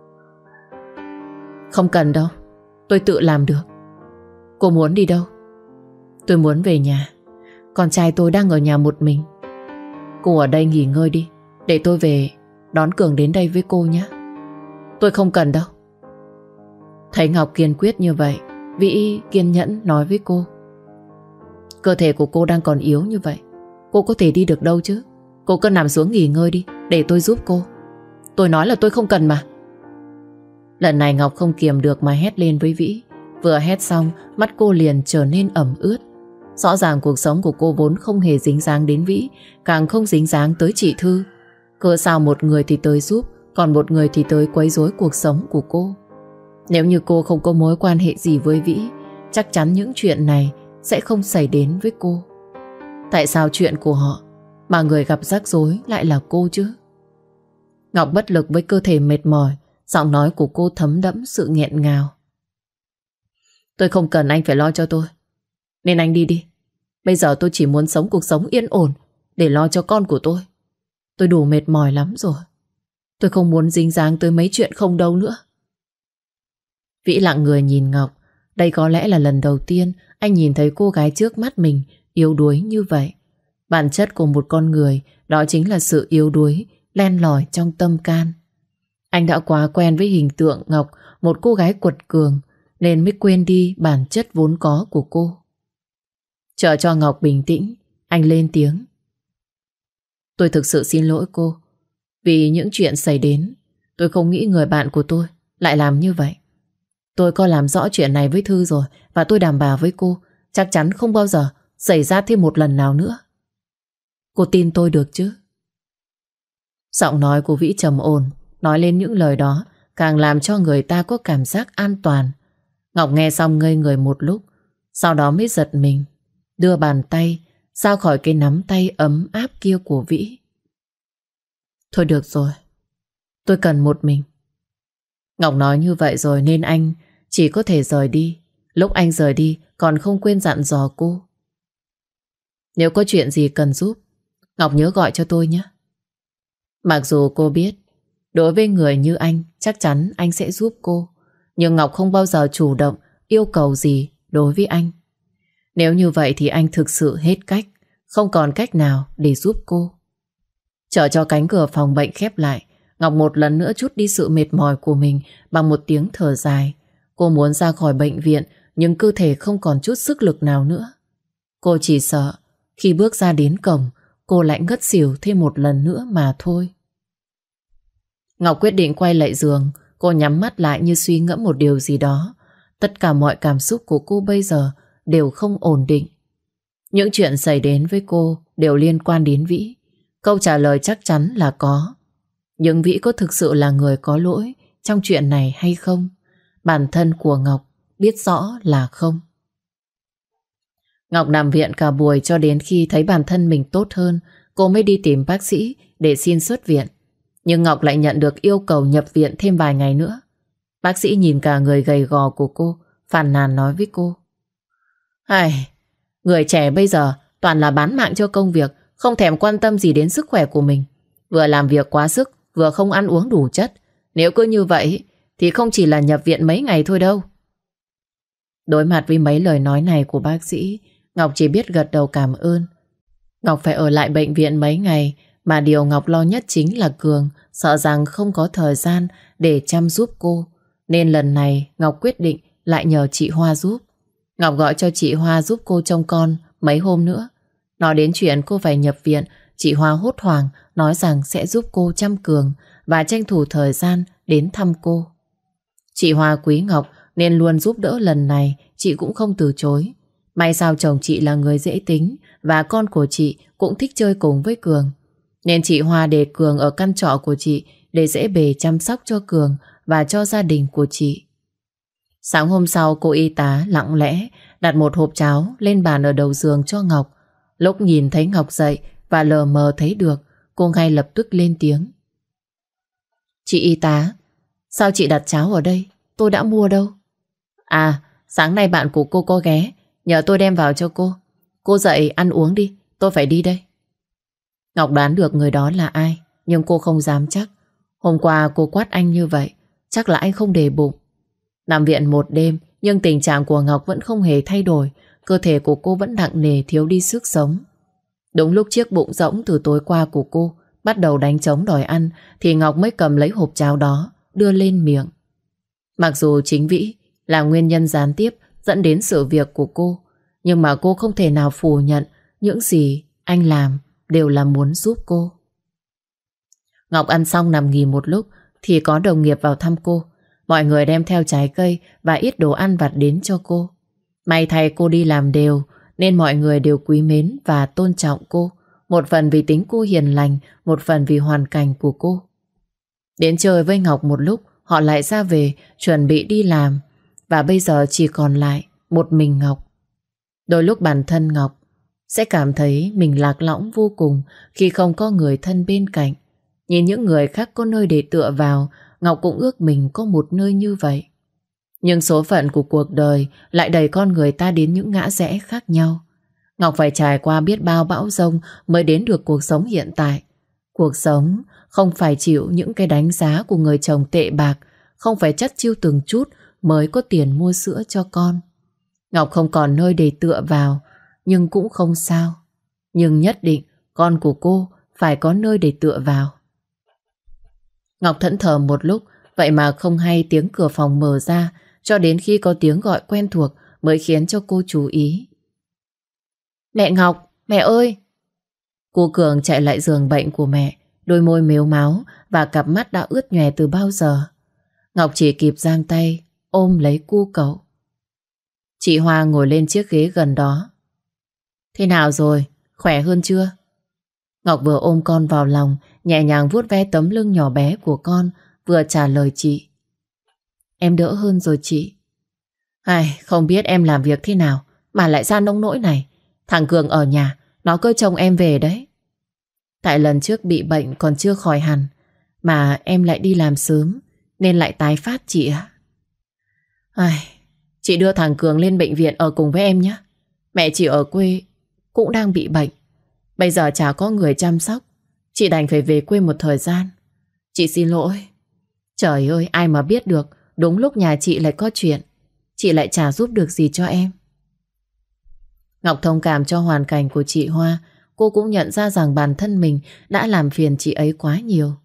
Không cần đâu, tôi tự làm được. Cô muốn đi đâu? Tôi muốn về nhà. Con trai tôi đang ở nhà một mình. Cô ở đây nghỉ ngơi đi, để tôi về đón Cường đến đây với cô nhé. Tôi không cần đâu. Thấy Ngọc kiên quyết như vậy, Vĩ kiên nhẫn nói với cô. Cơ thể của cô đang còn yếu như vậy, cô có thể đi được đâu chứ. Cô cứ nằm xuống nghỉ ngơi đi, để tôi giúp cô. Tôi nói là tôi không cần mà. Lần này Ngọc không kiềm được mà hét lên với Vĩ. Vừa hét xong, mắt cô liền trở nên ẩm ướt. Rõ ràng cuộc sống của cô vốn không hề dính dáng đến Vĩ, càng không dính dáng tới chị Thư. Cớ sao một người thì tới giúp, còn một người thì tới quấy rối cuộc sống của cô. Nếu như cô không có mối quan hệ gì với Vĩ, chắc chắn những chuyện này sẽ không xảy đến với cô. Tại sao chuyện của họ mà người gặp rắc rối lại là cô chứ? Ngọc bất lực với cơ thể mệt mỏi, giọng nói của cô thấm đẫm sự nghẹn ngào. Tôi không cần anh phải lo cho tôi, nên anh đi đi. Bây giờ tôi chỉ muốn sống cuộc sống yên ổn để lo cho con của tôi. Tôi đủ mệt mỏi lắm rồi. Tôi không muốn dính dáng tới mấy chuyện không đâu nữa. Vĩ lặng người nhìn Ngọc. Đây có lẽ là lần đầu tiên anh nhìn thấy cô gái trước mắt mình yếu đuối như vậy. Bản chất của một con người đó chính là sự yếu đuối len lỏi trong tâm can. Anh đã quá quen với hình tượng Ngọc, một cô gái quật cường, nên mới quên đi bản chất vốn có của cô. Chờ cho Ngọc bình tĩnh, anh lên tiếng. Tôi thực sự xin lỗi cô. Vì những chuyện xảy đến, tôi không nghĩ người bạn của tôi lại làm như vậy. Tôi có làm rõ chuyện này với Thư rồi, và tôi đảm bảo với cô chắc chắn không bao giờ xảy ra thêm một lần nào nữa. Cô tin tôi được chứ? Giọng nói của Vĩ trầm ổn, nói lên những lời đó càng làm cho người ta có cảm giác an toàn. Ngọc nghe xong ngây người một lúc, sau đó mới giật mình, đưa bàn tay ra khỏi cái nắm tay ấm áp kia của Vĩ. Thôi được rồi, tôi cần một mình. Ngọc nói như vậy rồi nên anh chỉ có thể rời đi. Lúc anh rời đi còn không quên dặn dò cô. Nếu có chuyện gì cần giúp, Ngọc nhớ gọi cho tôi nhé. Mặc dù cô biết đối với người như anh chắc chắn anh sẽ giúp cô, nhưng Ngọc không bao giờ chủ động yêu cầu gì đối với anh. Nếu như vậy thì anh thực sự hết cách, không còn cách nào để giúp cô. Chờ cho cánh cửa phòng bệnh khép lại, Ngọc một lần nữa trút đi sự mệt mỏi của mình bằng một tiếng thở dài. Cô muốn ra khỏi bệnh viện, nhưng cơ thể không còn chút sức lực nào nữa. Cô chỉ sợ khi bước ra đến cổng, cô lại ngất xỉu thêm một lần nữa mà thôi. Ngọc quyết định quay lại giường. Cô nhắm mắt lại như suy ngẫm một điều gì đó. Tất cả mọi cảm xúc của cô bây giờ đều không ổn định. Những chuyện xảy đến với cô đều liên quan đến Vĩ. Câu trả lời chắc chắn là có. Nhưng Vĩ có thực sự là người có lỗi trong chuyện này hay không? Bản thân của Ngọc biết rõ là không. Ngọc nằm viện cả buổi cho đến khi thấy bản thân mình tốt hơn, cô mới đi tìm bác sĩ để xin xuất viện. Nhưng Ngọc lại nhận được yêu cầu nhập viện thêm vài ngày nữa. Bác sĩ nhìn cả người gầy gò của cô, phàn nàn nói với cô. Người trẻ bây giờ toàn là bán mạng cho công việc, không thèm quan tâm gì đến sức khỏe của mình. Vừa làm việc quá sức, vừa không ăn uống đủ chất. Nếu cứ như vậy thì không chỉ là nhập viện mấy ngày thôi đâu. Đối mặt với mấy lời nói này của bác sĩ, Ngọc chỉ biết gật đầu cảm ơn. Ngọc phải ở lại bệnh viện mấy ngày, mà điều Ngọc lo nhất chính là Cường sợ rằng không có thời gian để chăm giúp cô. Nên lần này Ngọc quyết định lại nhờ chị Hoa giúp. Ngọc gọi cho chị Hoa giúp cô trông con mấy hôm nữa. Nói đến chuyện cô phải nhập viện, chị Hoa hốt hoảng nói rằng sẽ giúp cô chăm Cường và tranh thủ thời gian đến thăm cô. Chị Hoa quý Ngọc nên luôn giúp đỡ, lần này chị cũng không từ chối. May sao chồng chị là người dễ tính và con của chị cũng thích chơi cùng với Cường. Nên chị Hoa để Cường ở căn trọ của chị để dễ bề chăm sóc cho Cường và cho gia đình của chị. Sáng hôm sau, cô y tá lặng lẽ đặt một hộp cháo lên bàn ở đầu giường cho Ngọc. Lúc nhìn thấy Ngọc dậy và lờ mờ thấy được, cô ngay lập tức lên tiếng. Chị y tá, sao chị đặt cháo ở đây? Tôi đã mua đâu. À, sáng nay bạn của cô có ghé, nhờ tôi đem vào cho cô. Cô dậy ăn uống đi, tôi phải đi đây. Ngọc đoán được người đó là ai, nhưng cô không dám chắc. Hôm qua cô quát anh như vậy, chắc là anh không để bụng. Nằm viện một đêm, nhưng tình trạng của Ngọc vẫn không hề thay đổi. Cơ thể của cô vẫn nặng nề, thiếu đi sức sống. Đúng lúc chiếc bụng rỗng từ tối qua của cô bắt đầu đánh trống đòi ăn, thì Ngọc mới cầm lấy hộp cháo đó, đưa lên miệng. Mặc dù chính Vĩ là nguyên nhân gián tiếp dẫn đến sự việc của cô, nhưng mà cô không thể nào phủ nhận những gì anh làm đều là muốn giúp cô. Ngọc ăn xong nằm nghỉ một lúc thì có đồng nghiệp vào thăm cô. Mọi người đem theo trái cây và ít đồ ăn vặt đến cho cô. May thay cô đi làm đều nên mọi người đều quý mến và tôn trọng cô. Một phần vì tính cô hiền lành, một phần vì hoàn cảnh của cô. Đến chơi với Ngọc một lúc, họ lại ra về chuẩn bị đi làm. Và bây giờ chỉ còn lại một mình Ngọc. Đôi lúc bản thân Ngọc sẽ cảm thấy mình lạc lõng vô cùng khi không có người thân bên cạnh. Nhìn những người khác có nơi để tựa vào, Ngọc cũng ước mình có một nơi như vậy. Nhưng số phận của cuộc đời lại đẩy con người ta đến những ngã rẽ khác nhau. Ngọc phải trải qua biết bao bão giông mới đến được cuộc sống hiện tại. Cuộc sống không phải chịu những cái đánh giá của người chồng tệ bạc, không phải chắt chiu từng chút mới có tiền mua sữa cho con. Ngọc không còn nơi để tựa vào, nhưng cũng không sao. Nhưng nhất định con của cô phải có nơi để tựa vào. Ngọc thẫn thờ một lúc, vậy mà không hay tiếng cửa phòng mở ra, cho đến khi có tiếng gọi quen thuộc mới khiến cho cô chú ý. Mẹ Ngọc, mẹ ơi! Cô Cường chạy lại giường bệnh của mẹ, đôi môi mếu máo và cặp mắt đã ướt nhòe từ bao giờ. Ngọc chỉ kịp giang tay ôm lấy cu cậu. Chị Hoa ngồi lên chiếc ghế gần đó. Thế nào rồi? Khỏe hơn chưa? Ngọc vừa ôm con vào lòng, nhẹ nhàng vuốt ve tấm lưng nhỏ bé của con, vừa trả lời chị. Em đỡ hơn rồi chị. Ai, không biết em làm việc thế nào mà lại ra nông nỗi này. Thằng Cường ở nhà, nó cứ trông em về đấy. Tại lần trước bị bệnh còn chưa khỏi hẳn, mà em lại đi làm sớm nên lại tái phát chị ạ. Ai, chị đưa thằng Cường lên bệnh viện ở cùng với em nhé. Mẹ chị ở quê cũng đang bị bệnh, bây giờ chả có người chăm sóc, chị đành phải về quê một thời gian. Chị xin lỗi. Trời ơi, ai mà biết được đúng lúc nhà chị lại có chuyện, chị lại chả giúp được gì cho em. Ngọc thông cảm cho hoàn cảnh của chị Hoa. Cô cũng nhận ra rằng bản thân mình đã làm phiền chị ấy quá nhiều.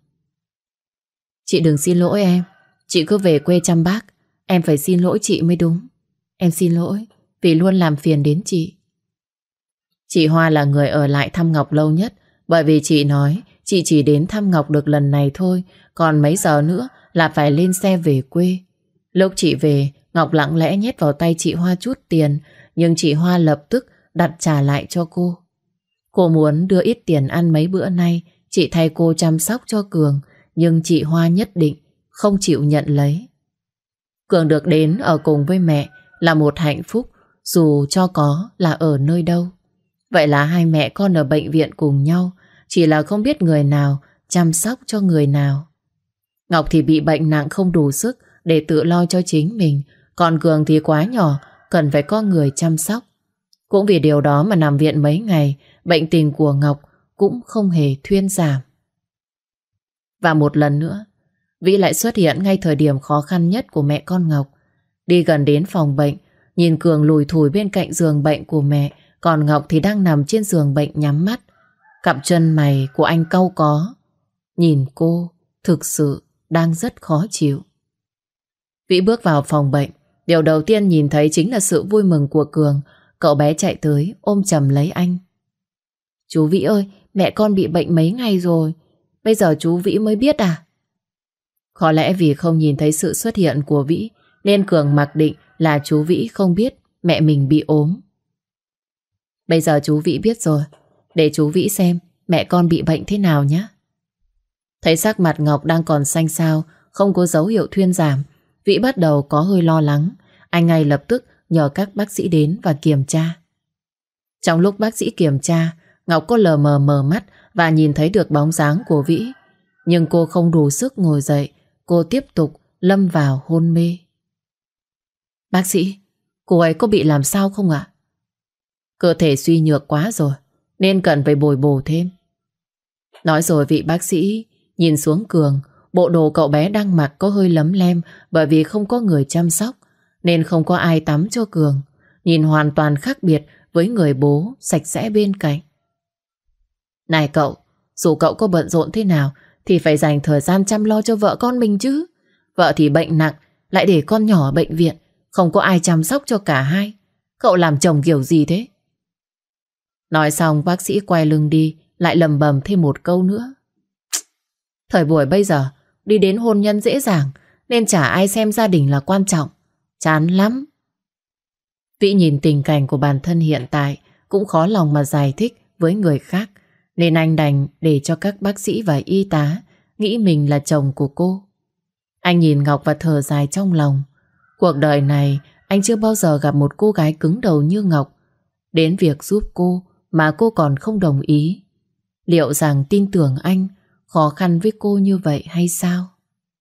Chị đừng xin lỗi em, chị cứ về quê chăm bác. Em phải xin lỗi chị mới đúng. Em xin lỗi vì luôn làm phiền đến chị. Chị Hoa là người ở lại thăm Ngọc lâu nhất, bởi vì chị nói chị chỉ đến thăm Ngọc được lần này thôi, còn mấy giờ nữa là phải lên xe về quê. Lúc chị về, Ngọc lặng lẽ nhét vào tay chị Hoa chút tiền, nhưng chị Hoa lập tức đặt trả lại cho cô. Cô muốn đưa ít tiền ăn mấy bữa nay, chị thay cô chăm sóc cho Cường, nhưng chị Hoa nhất định không chịu nhận lấy. Cường được đến ở cùng với mẹ là một hạnh phúc, dù cho có là ở nơi đâu. Vậy là hai mẹ con ở bệnh viện cùng nhau, chỉ là không biết người nào chăm sóc cho người nào. Ngọc thì bị bệnh nặng không đủ sức để tự lo cho chính mình, còn Cường thì quá nhỏ, cần phải có người chăm sóc. Cũng vì điều đó mà nằm viện mấy ngày, bệnh tình của Ngọc cũng không hề thuyên giảm. Và một lần nữa, Vĩ lại xuất hiện ngay thời điểm khó khăn nhất của mẹ con Ngọc. Đi gần đến phòng bệnh, nhìn Cường lùi thủi bên cạnh giường bệnh của mẹ, còn Ngọc thì đang nằm trên giường bệnh nhắm mắt. Cặp chân mày của anh cau có. Nhìn cô thực sự đang rất khó chịu. Vĩ bước vào phòng bệnh, điều đầu tiên nhìn thấy chính là sự vui mừng của Cường. Cậu bé chạy tới ôm chầm lấy anh. Chú Vĩ ơi, mẹ con bị bệnh mấy ngày rồi, bây giờ chú Vĩ mới biết à? Có lẽ vì không nhìn thấy sự xuất hiện của Vĩ nên Cường mặc định là chú Vĩ không biết mẹ mình bị ốm. Bây giờ chú Vĩ biết rồi, để chú Vĩ xem mẹ con bị bệnh thế nào nhé. Thấy sắc mặt Ngọc đang còn xanh xao, không có dấu hiệu thuyên giảm, Vĩ bắt đầu có hơi lo lắng. Anh ngay lập tức nhờ các bác sĩ đến và kiểm tra. Trong lúc bác sĩ kiểm tra, Ngọc có lờ mờ mở mắt và nhìn thấy được bóng dáng của Vĩ. Nhưng cô không đủ sức ngồi dậy, cô tiếp tục lâm vào hôn mê. Bác sĩ, cô ấy có bị làm sao không ạ? Cơ thể suy nhược quá rồi, nên cần phải bồi bổ thêm. Nói rồi vị bác sĩ nhìn xuống Cường. Bộ đồ cậu bé đang mặc có hơi lấm lem, bởi vì không có người chăm sóc nên không có ai tắm cho Cường. Nhìn hoàn toàn khác biệt với người bố sạch sẽ bên cạnh. Này cậu, dù cậu có bận rộn thế nào thì phải dành thời gian chăm lo cho vợ con mình chứ. Vợ thì bệnh nặng, lại để con nhỏ ở bệnh viện, không có ai chăm sóc cho cả hai. Cậu làm chồng kiểu gì thế? Nói xong bác sĩ quay lưng đi, lại lầm bầm thêm một câu nữa. Thời buổi bây giờ đi đến hôn nhân dễ dàng, nên chả ai xem gia đình là quan trọng. Chán lắm. Vĩ nhìn tình cảnh của bản thân hiện tại cũng khó lòng mà giải thích với người khác, nên anh đành để cho các bác sĩ và y tá nghĩ mình là chồng của cô. Anh nhìn Ngọc và thở dài trong lòng. Cuộc đời này anh chưa bao giờ gặp một cô gái cứng đầu như Ngọc. Đến việc giúp cô mà cô còn không đồng ý. Liệu rằng tin tưởng anh khó khăn với cô như vậy hay sao?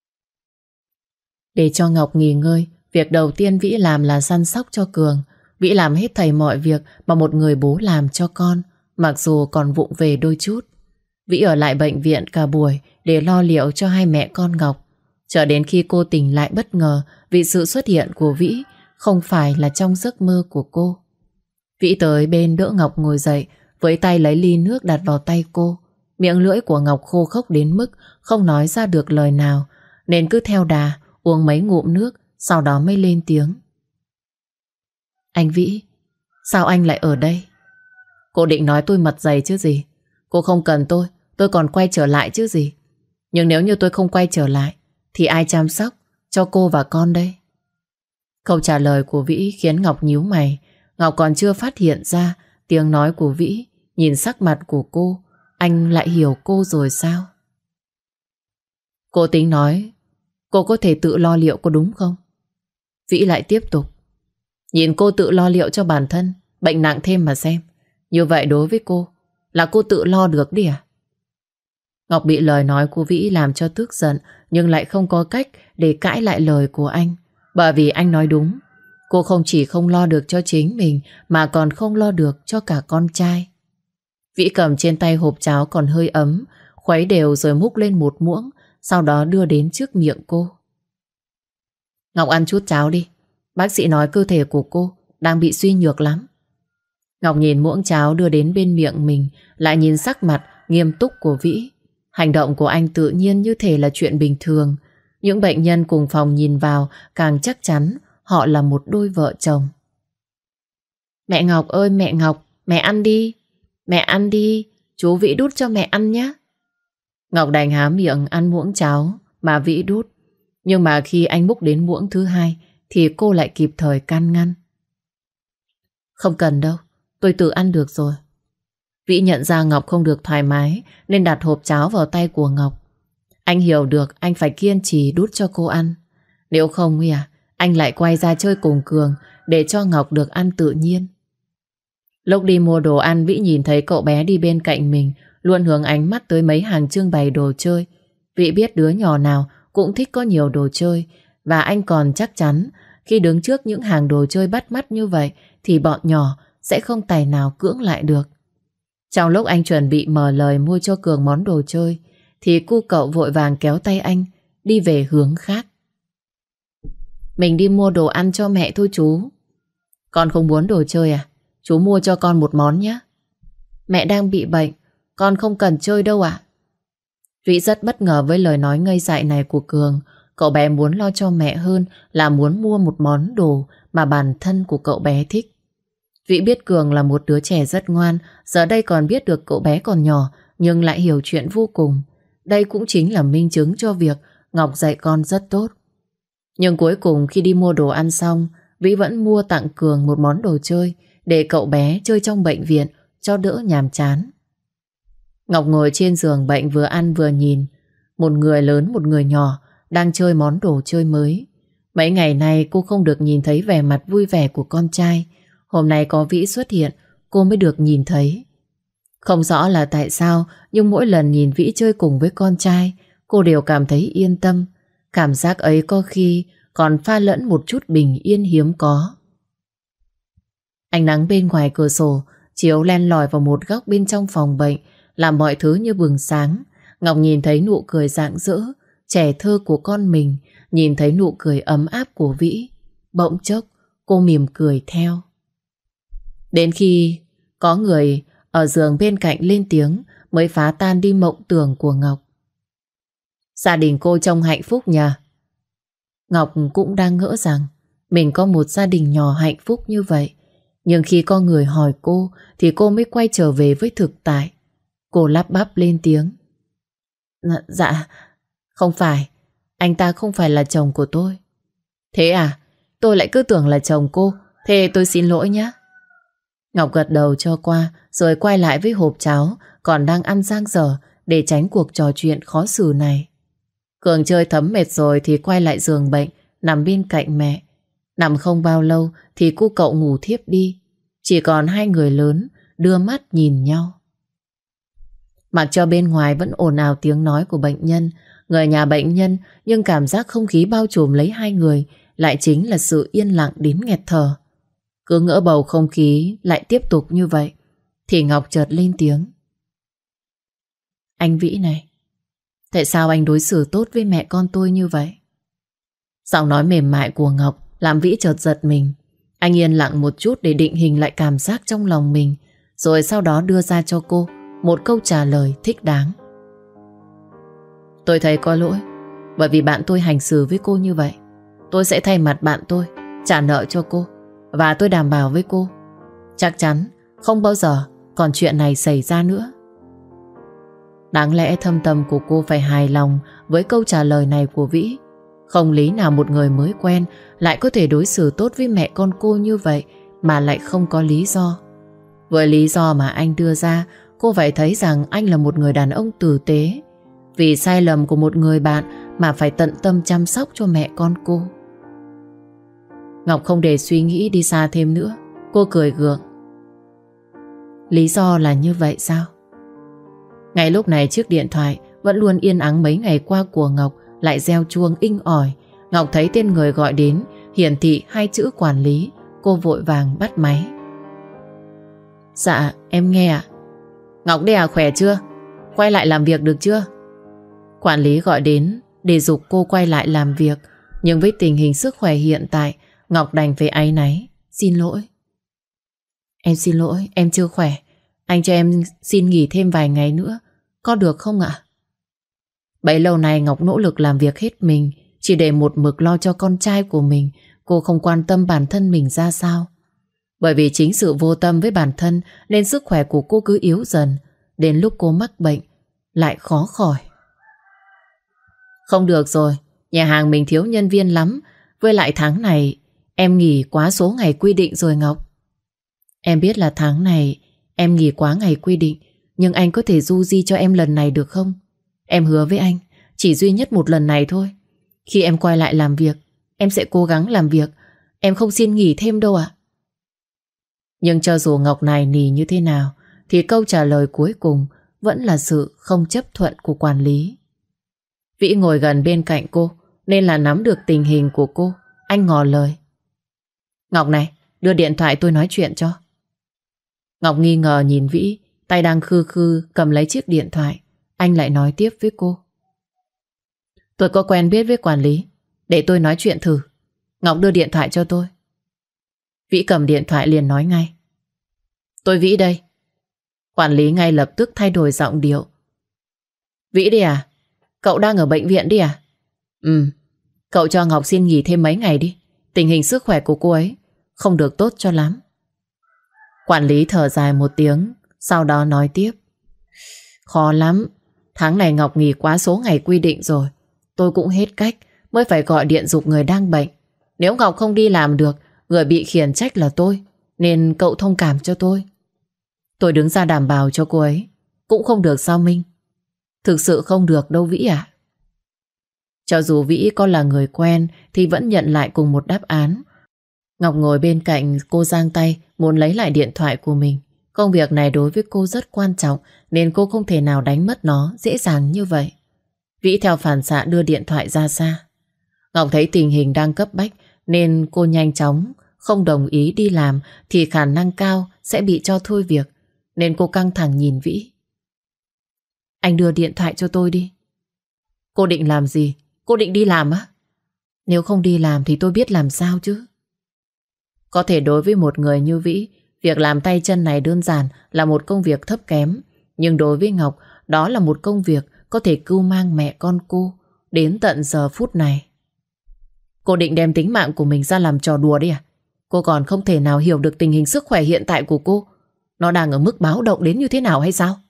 Để cho Ngọc nghỉ ngơi, việc đầu tiên Vĩ làm là săn sóc cho Cường. Vĩ làm hết thảy mọi việc mà một người bố làm cho con, mặc dù còn vụng về đôi chút. Vĩ ở lại bệnh viện cả buổi để lo liệu cho hai mẹ con Ngọc. Cho đến khi cô tỉnh lại bất ngờ vì sự xuất hiện của Vĩ không phải là trong giấc mơ của cô. Vĩ tới bên đỡ Ngọc ngồi dậy, với tay lấy ly nước đặt vào tay cô. Miệng lưỡi của Ngọc khô khốc đến mức không nói ra được lời nào, nên cứ theo đà uống mấy ngụm nước, sau đó mới lên tiếng. Anh Vĩ, sao anh lại ở đây? Cô định nói tôi mặt dày chứ gì. Cô không cần tôi còn quay trở lại chứ gì. Nhưng nếu như tôi không quay trở lại thì ai chăm sóc, cho cô và con đây? Câu trả lời của Vĩ khiến Ngọc nhíu mày. Ngọc còn chưa phát hiện ra tiếng nói của Vĩ. Nhìn sắc mặt của cô, anh lại hiểu cô rồi sao? Cô tính nói cô có thể tự lo liệu, có đúng không? Vĩ lại tiếp tục. Nhìn cô tự lo liệu cho bản thân, bệnh nặng thêm mà xem. Như vậy đối với cô là cô tự lo được đi à? Ngọc bị lời nói của Vĩ làm cho tức giận, nhưng lại không có cách để cãi lại lời của anh. Bởi vì anh nói đúng. Cô không chỉ không lo được cho chính mình mà còn không lo được cho cả con trai. Vĩ cầm trên tay hộp cháo còn hơi ấm, khuấy đều rồi múc lên một muỗng, sau đó đưa đến trước miệng cô. Ngọc ăn chút cháo đi. Bác sĩ nói cơ thể của cô đang bị suy nhược lắm. Ngọc nhìn muỗng cháo đưa đến bên miệng mình, lại nhìn sắc mặt nghiêm túc của Vĩ. Hành động của anh tự nhiên như thể là chuyện bình thường. Những bệnh nhân cùng phòng nhìn vào càng chắc chắn họ là một đôi vợ chồng. Mẹ Ngọc ơi mẹ Ngọc, mẹ ăn đi. Mẹ ăn đi, chú Vĩ đút cho mẹ ăn nhé. Ngọc đành há miệng ăn muỗng cháo mà Vĩ đút. Nhưng mà khi anh múc đến muỗng thứ hai thì cô lại kịp thời can ngăn. Không cần đâu, tôi tự ăn được rồi. Vĩ nhận ra Ngọc không được thoải mái nên đặt hộp cháo vào tay của Ngọc. Anh hiểu được anh phải kiên trì đút cho cô ăn. Nếu không anh lại quay ra chơi cùng Cường để cho Ngọc được ăn tự nhiên. Lúc đi mua đồ ăn, Vĩ nhìn thấy cậu bé đi bên cạnh mình, luôn hướng ánh mắt tới mấy hàng trưng bày đồ chơi. Vĩ biết đứa nhỏ nào cũng thích có nhiều đồ chơi, và anh còn chắc chắn khi đứng trước những hàng đồ chơi bắt mắt như vậy thì bọn nhỏ sẽ không tài nào cưỡng lại được. Trong lúc anh chuẩn bị mở lời mua cho Cường món đồ chơi thì cu cậu vội vàng kéo tay anh đi về hướng khác. Mình đi mua đồ ăn cho mẹ thôi chú. Con không muốn đồ chơi à? Chú mua cho con một món nhé. Mẹ đang bị bệnh, con không cần chơi đâu ạ. Vĩ rất bất ngờ với lời nói ngây dại này của Cường. Cậu bé muốn lo cho mẹ hơn là muốn mua một món đồ mà bản thân của cậu bé thích. Vĩ biết Cường là một đứa trẻ rất ngoan, giờ đây còn biết được cậu bé còn nhỏ nhưng lại hiểu chuyện vô cùng. Đây cũng chính là minh chứng cho việc Ngọc dạy con rất tốt. Nhưng cuối cùng khi đi mua đồ ăn xong, Vĩ vẫn mua tặng Cường một món đồ chơi để cậu bé chơi trong bệnh viện cho đỡ nhàm chán. Ngọc ngồi trên giường bệnh vừa ăn vừa nhìn. Một người lớn một người nhỏ đang chơi món đồ chơi mới. Mấy ngày nay cô không được nhìn thấy vẻ mặt vui vẻ của con trai. Hôm nay có Vĩ xuất hiện, cô mới được nhìn thấy. Không rõ là tại sao, nhưng mỗi lần nhìn Vĩ chơi cùng với con trai, cô đều cảm thấy yên tâm. Cảm giác ấy có khi còn pha lẫn một chút bình yên hiếm có. Ánh nắng bên ngoài cửa sổ chiếu len lỏi vào một góc bên trong phòng bệnh, làm mọi thứ như bừng sáng. Ngọc nhìn thấy nụ cười rạng rỡ, trẻ thơ của con mình, nhìn thấy nụ cười ấm áp của Vĩ. Bỗng chốc, cô mỉm cười theo. Đến khi có người ở giường bên cạnh lên tiếng mới phá tan đi mộng tưởng của Ngọc. Gia đình cô trông hạnh phúc nhỉ? Ngọc cũng đang ngỡ rằng mình có một gia đình nhỏ hạnh phúc như vậy. Nhưng khi có người hỏi cô thì cô mới quay trở về với thực tại. Cô lắp bắp lên tiếng. Dạ, không phải. Anh ta không phải là chồng của tôi. Thế à? Tôi lại cứ tưởng là chồng cô. Thế tôi xin lỗi nhé. Ngọc gật đầu cho qua rồi quay lại với hộp cháo còn đang ăn dang dở để tránh cuộc trò chuyện khó xử này. Cường chơi thấm mệt rồi thì quay lại giường bệnh nằm bên cạnh mẹ. Nằm không bao lâu thì cu cậu ngủ thiếp đi. Chỉ còn hai người lớn đưa mắt nhìn nhau. Mặc cho bên ngoài vẫn ồn ào tiếng nói của bệnh nhân, người nhà bệnh nhân, nhưng cảm giác không khí bao trùm lấy hai người lại chính là sự yên lặng đến nghẹt thở. Cứ ngỡ bầu không khí lại tiếp tục như vậy thì Ngọc chợt lên tiếng. Anh Vĩ này, tại sao anh đối xử tốt với mẹ con tôi như vậy? Giọng nói mềm mại của Ngọc làm Vĩ chợt giật mình. Anh yên lặng một chút để định hình lại cảm giác trong lòng mình, rồi sau đó đưa ra cho cô một câu trả lời thích đáng. Tôi thấy có lỗi bởi vì bạn tôi hành xử với cô như vậy. Tôi sẽ thay mặt bạn tôi trả nợ cho cô. Và tôi đảm bảo với cô, chắc chắn không bao giờ còn chuyện này xảy ra nữa. Đáng lẽ thâm tâm của cô phải hài lòng với câu trả lời này của Vĩ. Không lý nào một người mới quen lại có thể đối xử tốt với mẹ con cô như vậy mà lại không có lý do. Với lý do mà anh đưa ra, cô phải thấy rằng anh là một người đàn ông tử tế. Vì sai lầm của một người bạn mà phải tận tâm chăm sóc cho mẹ con cô. Ngọc không để suy nghĩ đi xa thêm nữa. Cô cười gượng. Lý do là như vậy sao? Ngay lúc này chiếc điện thoại vẫn luôn yên ắng mấy ngày qua của Ngọc lại reo chuông inh ỏi. Ngọc thấy tên người gọi đến hiển thị 2 chữ quản lý. Cô vội vàng bắt máy. Dạ em nghe ạ. Ngọc đây à, khỏe chưa? Quay lại làm việc được chưa? Quản lý gọi đến để giục cô quay lại làm việc. Nhưng với tình hình sức khỏe hiện tại, Ngọc đành phải áy náy. Xin lỗi. Em xin lỗi, em chưa khỏe. Anh cho em xin nghỉ thêm vài ngày nữa, có được không ạ? Bấy lâu nay Ngọc nỗ lực làm việc hết mình, chỉ để một mực lo cho con trai của mình. Cô không quan tâm bản thân mình ra sao. Bởi vì chính sự vô tâm với bản thân nên sức khỏe của cô cứ yếu dần. Đến lúc cô mắc bệnh lại khó khỏi. Không được rồi, nhà hàng mình thiếu nhân viên lắm. Với lại tháng này em nghỉ quá số ngày quy định rồi Ngọc. Em biết là tháng này em nghỉ quá ngày quy định, nhưng anh có thể du di cho em lần này được không? Em hứa với anh, chỉ duy nhất một lần này thôi. Khi em quay lại làm việc, em sẽ cố gắng làm việc. Em không xin nghỉ thêm đâu ạ. Nhưng cho dù Ngọc này nỉ như thế nào, thì câu trả lời cuối cùng vẫn là sự không chấp thuận của quản lý. Vĩ ngồi gần bên cạnh cô, nên là nắm được tình hình của cô. Anh ngỏ lời. Ngọc này, đưa điện thoại tôi nói chuyện cho. Ngọc nghi ngờ nhìn Vĩ, tay đang khư khư cầm lấy chiếc điện thoại. Anh lại nói tiếp với cô. Tôi có quen biết với quản lý, để tôi nói chuyện thử. Ngọc đưa điện thoại cho tôi. Vĩ cầm điện thoại liền nói ngay. Tôi Vĩ đây. Quản lý ngay lập tức thay đổi giọng điệu. Vĩ đi à? Cậu đang ở bệnh viện đi à? Cậu cho Ngọc xin nghỉ thêm mấy ngày đi. Tình hình sức khỏe của cô ấy không được tốt cho lắm. Quản lý thở dài một tiếng, sau đó nói tiếp. Khó lắm. Tháng này Ngọc nghỉ quá số ngày quy định rồi. Tôi cũng hết cách mới phải gọi điện giục người đang bệnh. Nếu Ngọc không đi làm được, người bị khiển trách là tôi, nên cậu thông cảm cho tôi. Tôi đứng ra đảm bảo cho cô ấy. Cũng không được sao Minh? Thực sự không được đâu Vĩ ạ. Cho dù Vĩ có là người quen thì vẫn nhận lại cùng một đáp án. Ngọc ngồi bên cạnh cô giang tay muốn lấy lại điện thoại của mình. Công việc này đối với cô rất quan trọng nên cô không thể nào đánh mất nó dễ dàng như vậy. Vĩ theo phản xạ đưa điện thoại ra xa. Ngọc thấy tình hình đang cấp bách nên cô nhanh chóng không đồng ý đi làm thì khả năng cao sẽ bị cho thôi việc, nên cô căng thẳng nhìn Vĩ. Anh đưa điện thoại cho tôi đi. Cô định làm gì? Cô định đi làm á? Nếu không đi làm thì tôi biết làm sao chứ. Có thể đối với một người như Vĩ, việc làm tay chân này đơn giản là một công việc thấp kém. Nhưng đối với Ngọc, đó là một công việc có thể cưu mang mẹ con cô đến tận giờ phút này. Cô định đem tính mạng của mình ra làm trò đùa đi à? Cô còn không thể nào hiểu được tình hình sức khỏe hiện tại của cô. Nó đang ở mức báo động đến như thế nào hay sao?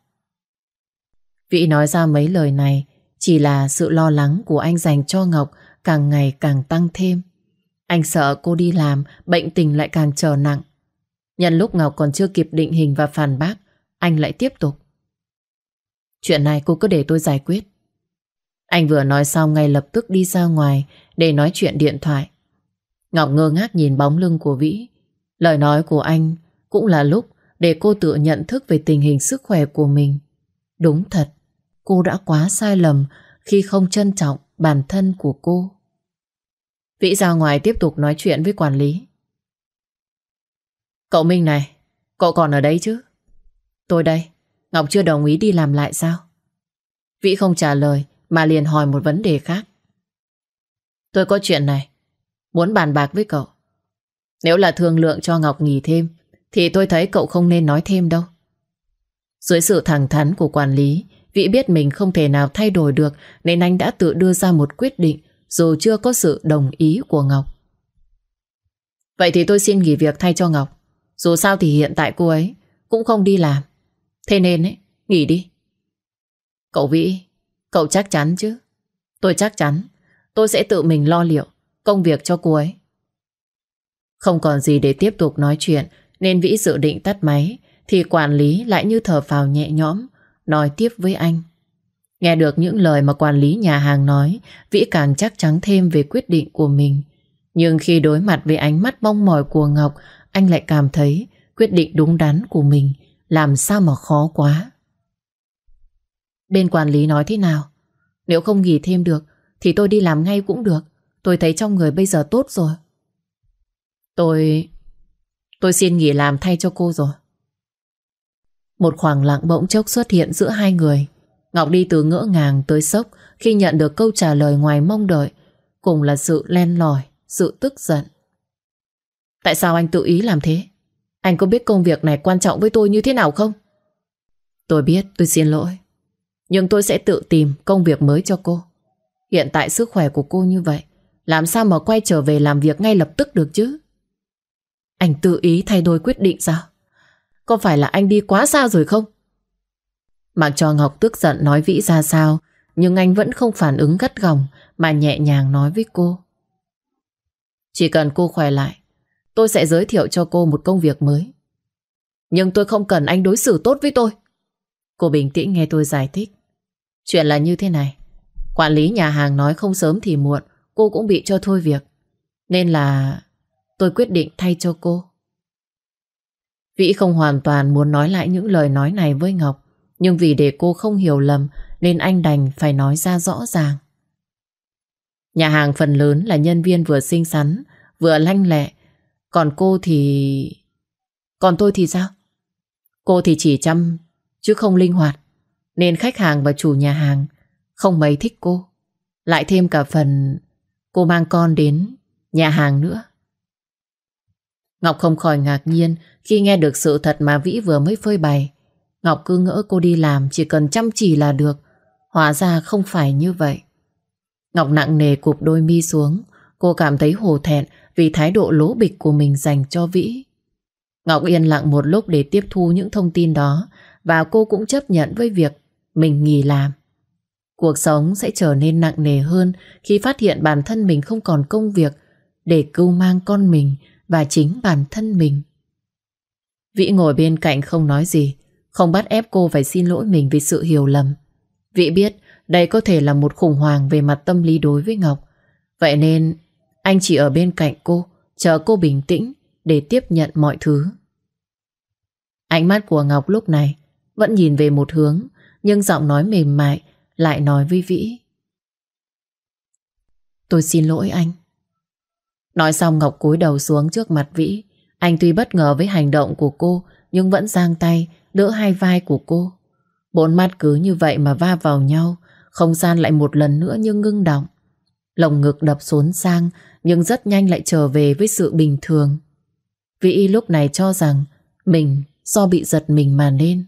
Vĩ nói ra mấy lời này chỉ là sự lo lắng của anh dành cho Ngọc càng ngày càng tăng thêm. Anh sợ cô đi làm, bệnh tình lại càng trở nặng. Nhân lúc Ngọc còn chưa kịp định hình và phản bác, anh lại tiếp tục. Chuyện này cô cứ để tôi giải quyết. Anh vừa nói xong ngay lập tức đi ra ngoài để nói chuyện điện thoại. Ngọc ngơ ngác nhìn bóng lưng của Vĩ. Lời nói của anh cũng là lúc để cô tự nhận thức về tình hình sức khỏe của mình. Đúng thật, cô đã quá sai lầm khi không trân trọng bản thân của cô. Vĩ ra ngoài tiếp tục nói chuyện với quản lý. Cậu Minh này, cậu còn ở đấy chứ? Tôi đây. Ngọc chưa đồng ý đi làm lại sao? Vĩ không trả lời mà liền hỏi một vấn đề khác. Tôi có chuyện này muốn bàn bạc với cậu. Nếu là thương lượng cho Ngọc nghỉ thêm thì tôi thấy cậu không nên nói thêm đâu. Dưới sự thẳng thắn của quản lý, Vĩ biết mình không thể nào thay đổi được nên anh đã tự đưa ra một quyết định dù chưa có sự đồng ý của Ngọc. Vậy thì tôi xin nghỉ việc thay cho Ngọc. Dù sao thì hiện tại cô ấy cũng không đi làm. Thế nên nghỉ đi. Cậu Vĩ, cậu chắc chắn chứ? Tôi chắc chắn. tôi sẽ tự mình lo liệu công việc cho cô ấy. Không còn gì để tiếp tục nói chuyện nên Vĩ dự định tắt máy, thì quản lý lại như thở phào nhẹ nhõm, nói tiếp với anh. Nghe được những lời mà quản lý nhà hàng nói, Vĩ càng chắc chắn thêm về quyết định của mình. Nhưng khi đối mặt với ánh mắt mong mỏi của Ngọc, anh lại cảm thấy quyết định đúng đắn của mình làm sao mà khó quá. Bên quản lý nói thế nào? Nếu không nghỉ thêm được thì tôi đi làm ngay cũng được. Tôi thấy trong người bây giờ tốt rồi. Tôi xin nghỉ làm thay cho cô rồi. Một khoảng lặng bỗng chốc xuất hiện giữa hai người. Ngọc đi từ ngỡ ngàng tới sốc khi nhận được câu trả lời ngoài mong đợi, cùng là sự len lỏi, sự tức giận. Tại sao anh tự ý làm thế? Anh có biết công việc này quan trọng với tôi như thế nào không? Tôi biết, tôi xin lỗi. Nhưng tôi sẽ tự tìm công việc mới cho cô. Hiện tại sức khỏe của cô như vậy, làm sao mà quay trở về làm việc ngay lập tức được chứ? Anh tự ý thay đổi quyết định sao? Có phải là anh đi quá xa rồi không? Mặc cho Ngọc tức giận nói Vĩ ra sao, nhưng anh vẫn không phản ứng gắt gỏng mà nhẹ nhàng nói với cô. Chỉ cần cô khỏe lại, tôi sẽ giới thiệu cho cô một công việc mới. Nhưng tôi không cần anh đối xử tốt với tôi. Cô bình tĩnh nghe tôi giải thích. Chuyện là như thế này. Quản lý nhà hàng nói không sớm thì muộn cô cũng bị cho thôi việc. Nên là tôi quyết định thay cho cô. Vĩ không hoàn toàn muốn nói lại những lời nói này với Ngọc, nhưng vì để cô không hiểu lầm nên anh đành phải nói ra rõ ràng. Nhà hàng phần lớn là nhân viên vừa xinh xắn vừa lanh lẹ. Còn cô thì... Còn tôi thì sao? Cô thì chỉ chăm chứ không linh hoạt, nên khách hàng và chủ nhà hàng không mấy thích cô. Lại thêm cả phần cô mang con đến nhà hàng nữa. Ngọc không khỏi ngạc nhiên khi nghe được sự thật mà Vĩ vừa mới phơi bày. Ngọc cứ ngỡ cô đi làm chỉ cần chăm chỉ là được. Hóa ra không phải như vậy. Ngọc nặng nề cụp đôi mi xuống. Cô cảm thấy hổ thẹn vì thái độ lố bịch của mình dành cho Vĩ. Ngọc yên lặng một lúc để tiếp thu những thông tin đó, và cô cũng chấp nhận với việc mình nghỉ làm. Cuộc sống sẽ trở nên nặng nề hơn khi phát hiện bản thân mình không còn công việc để cưu mang con mình và chính bản thân mình. Vĩ ngồi bên cạnh không nói gì, không bắt ép cô phải xin lỗi mình vì sự hiểu lầm. Vĩ biết đây có thể là một khủng hoảng về mặt tâm lý đối với Ngọc. Vậy nên anh chỉ ở bên cạnh cô, chờ cô bình tĩnh để tiếp nhận mọi thứ. Ánh mắt của Ngọc lúc này vẫn nhìn về một hướng, nhưng giọng nói mềm mại lại nói với Vĩ. Tôi xin lỗi anh. Nói xong Ngọc cúi đầu xuống trước mặt Vĩ. Anh tuy bất ngờ với hành động của cô, nhưng vẫn giang tay đỡ hai vai của cô. Bốn mắt cứ như vậy mà va vào nhau. Không gian lại một lần nữa như ngưng đọng. Lồng ngực đập xốn sang, nhưng rất nhanh lại trở về với sự bình thường. Vĩ lúc này cho rằng mình do bị giật mình mà nên.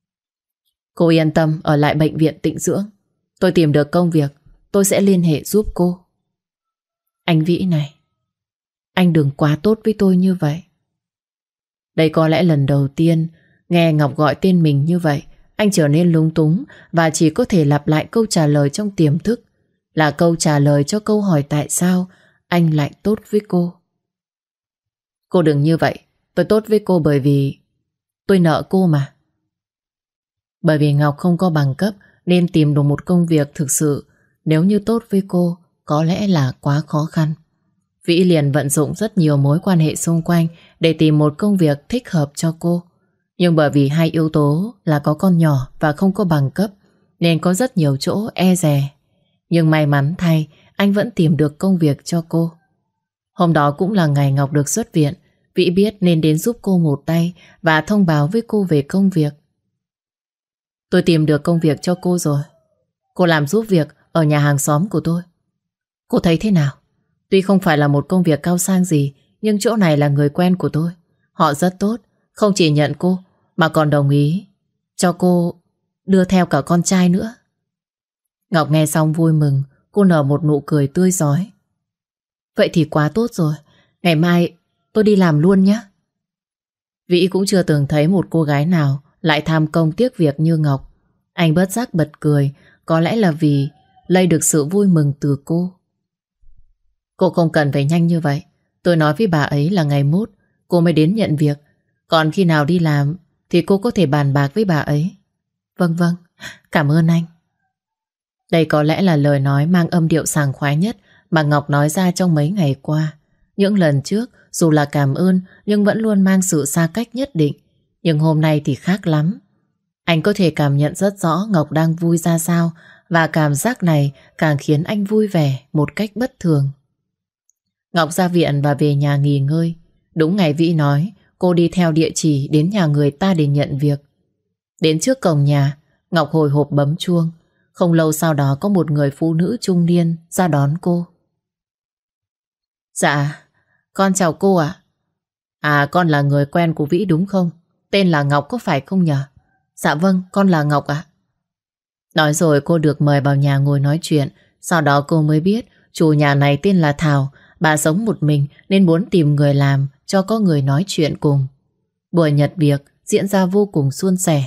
Cô yên tâm ở lại bệnh viện tĩnh dưỡng. Tôi tìm được công việc, tôi sẽ liên hệ giúp cô. Anh Vĩ này, anh đừng quá tốt với tôi như vậy. Đây có lẽ lần đầu tiên nghe Ngọc gọi tên mình như vậy. Anh trở nên lúng túng và chỉ có thể lặp lại câu trả lời trong tiềm thức, là câu trả lời cho câu hỏi tại sao anh lại tốt với cô. Cô đừng như vậy. Tôi tốt với cô bởi vì tôi nợ cô mà. Bởi vì Ngọc không có bằng cấp nên tìm được một công việc thực sự nếu như tốt với cô có lẽ là quá khó khăn. Vĩ liền vận dụng rất nhiều mối quan hệ xung quanh để tìm một công việc thích hợp cho cô. Nhưng bởi vì hai yếu tố là có con nhỏ và không có bằng cấp nên có rất nhiều chỗ e dè. Nhưng may mắn thay, anh vẫn tìm được công việc cho cô. Hôm đó cũng là ngày Ngọc được xuất viện. Vĩ biết nên đến giúp cô một tay và thông báo với cô về công việc. Tôi tìm được công việc cho cô rồi. Cô làm giúp việc ở nhà hàng xóm của tôi. Cô thấy thế nào? Tuy không phải là một công việc cao sang gì, nhưng chỗ này là người quen của tôi. Họ rất tốt, không chỉ nhận cô mà còn đồng ý cho cô đưa theo cả con trai nữa. Ngọc nghe xong vui mừng, cô nở một nụ cười tươi rói. Vậy thì quá tốt rồi, ngày mai tôi đi làm luôn nhé. Vĩ cũng chưa từng thấy một cô gái nào lại tham công tiếc việc như Ngọc. Anh bất giác bật cười, có lẽ là vì lấy được sự vui mừng từ cô. Cô không cần phải nhanh như vậy. Tôi nói với bà ấy là ngày mốt cô mới đến nhận việc. Còn khi nào đi làm thì cô có thể bàn bạc với bà ấy. Vâng vâng, cảm ơn anh. Đây có lẽ là lời nói mang âm điệu sảng khoái nhất mà Ngọc nói ra trong mấy ngày qua. Những lần trước dù là cảm ơn nhưng vẫn luôn mang sự xa cách nhất định. Nhưng hôm nay thì khác lắm. Anh có thể cảm nhận rất rõ Ngọc đang vui ra sao, và cảm giác này càng khiến anh vui vẻ một cách bất thường. Ngọc ra viện và về nhà nghỉ ngơi. Đúng ngày Vĩ nói, cô đi theo địa chỉ đến nhà người ta để nhận việc. Đến trước cổng nhà, Ngọc hồi hộp bấm chuông. Không lâu sau đó có một người phụ nữ trung niên ra đón cô. Dạ, con chào cô ạ. À, con là người quen của Vĩ đúng không? Tên là Ngọc có phải không nhờ? Dạ vâng, con là Ngọc ạ. Nói rồi cô được mời vào nhà ngồi nói chuyện. Sau đó cô mới biết chủ nhà này tên là Thảo. Bà sống một mình nên muốn tìm người làm cho có người nói chuyện cùng. Buổi nhật việc diễn ra vô cùng suôn sẻ.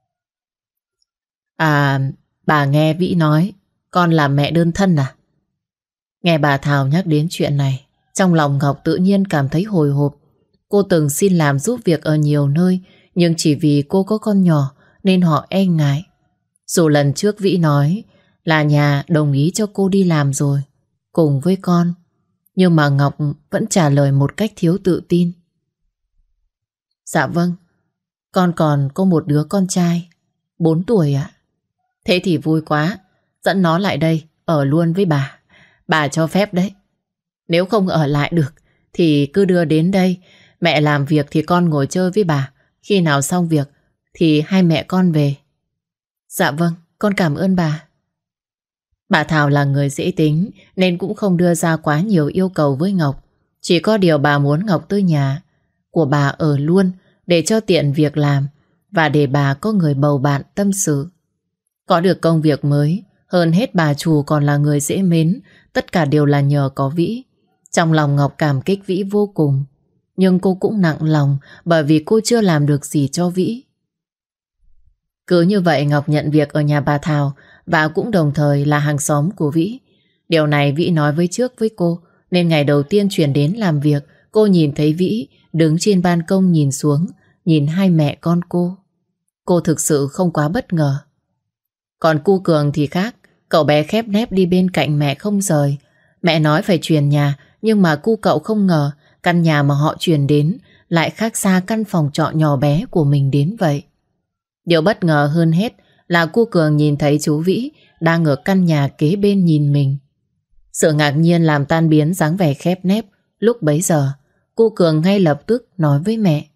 À, bà nghe Vĩ nói con là mẹ đơn thân à? Nghe bà Thảo nhắc đến chuyện này, trong lòng Ngọc tự nhiên cảm thấy hồi hộp. Cô từng xin làm giúp việc ở nhiều nơi, nhưng chỉ vì cô có con nhỏ nên họ e ngại. Dù lần trước Vĩ nói là nhà đồng ý cho cô đi làm rồi, cùng với con, nhưng mà Ngọc vẫn trả lời một cách thiếu tự tin. Dạ vâng, con còn có một đứa con trai 4 tuổi ạ. Thế thì vui quá, dẫn nó lại đây ở luôn với bà. Bà cho phép đấy. Nếu không ở lại được thì cứ đưa đến đây. Mẹ làm việc thì con ngồi chơi với bà. Khi nào xong việc thì hai mẹ con về. Dạ vâng, con cảm ơn bà. Bà Thảo là người dễ tính nên cũng không đưa ra quá nhiều yêu cầu với Ngọc. Chỉ có điều bà muốn Ngọc tới nhà của bà ở luôn để cho tiện việc làm và để bà có người bầu bạn tâm sự. Có được công việc mới, hơn hết bà chủ còn là người dễ mến, tất cả đều là nhờ có Vĩ. Trong lòng Ngọc cảm kích Vĩ vô cùng, nhưng cô cũng nặng lòng bởi vì cô chưa làm được gì cho Vĩ. Cứ như vậy Ngọc nhận việc ở nhà bà Thảo và cũng đồng thời là hàng xóm của Vĩ. Điều này Vĩ nói trước với cô, nên ngày đầu tiên chuyển đến làm việc, cô nhìn thấy Vĩ đứng trên ban công nhìn xuống, nhìn hai mẹ con cô. Cô thực sự không quá bất ngờ. Còn cu Cường thì khác, cậu bé khép nép đi bên cạnh mẹ không rời. Mẹ nói phải chuyển nhà, nhưng mà cu cậu không ngờ căn nhà mà họ chuyển đến lại khác xa căn phòng trọ nhỏ bé của mình đến vậy. Điều bất ngờ hơn hết là cu Cường nhìn thấy chú Vĩ đang ở căn nhà kế bên nhìn mình. Sự ngạc nhiên làm tan biến dáng vẻ khép nép. Lúc bấy giờ, cu Cường ngay lập tức nói với mẹ.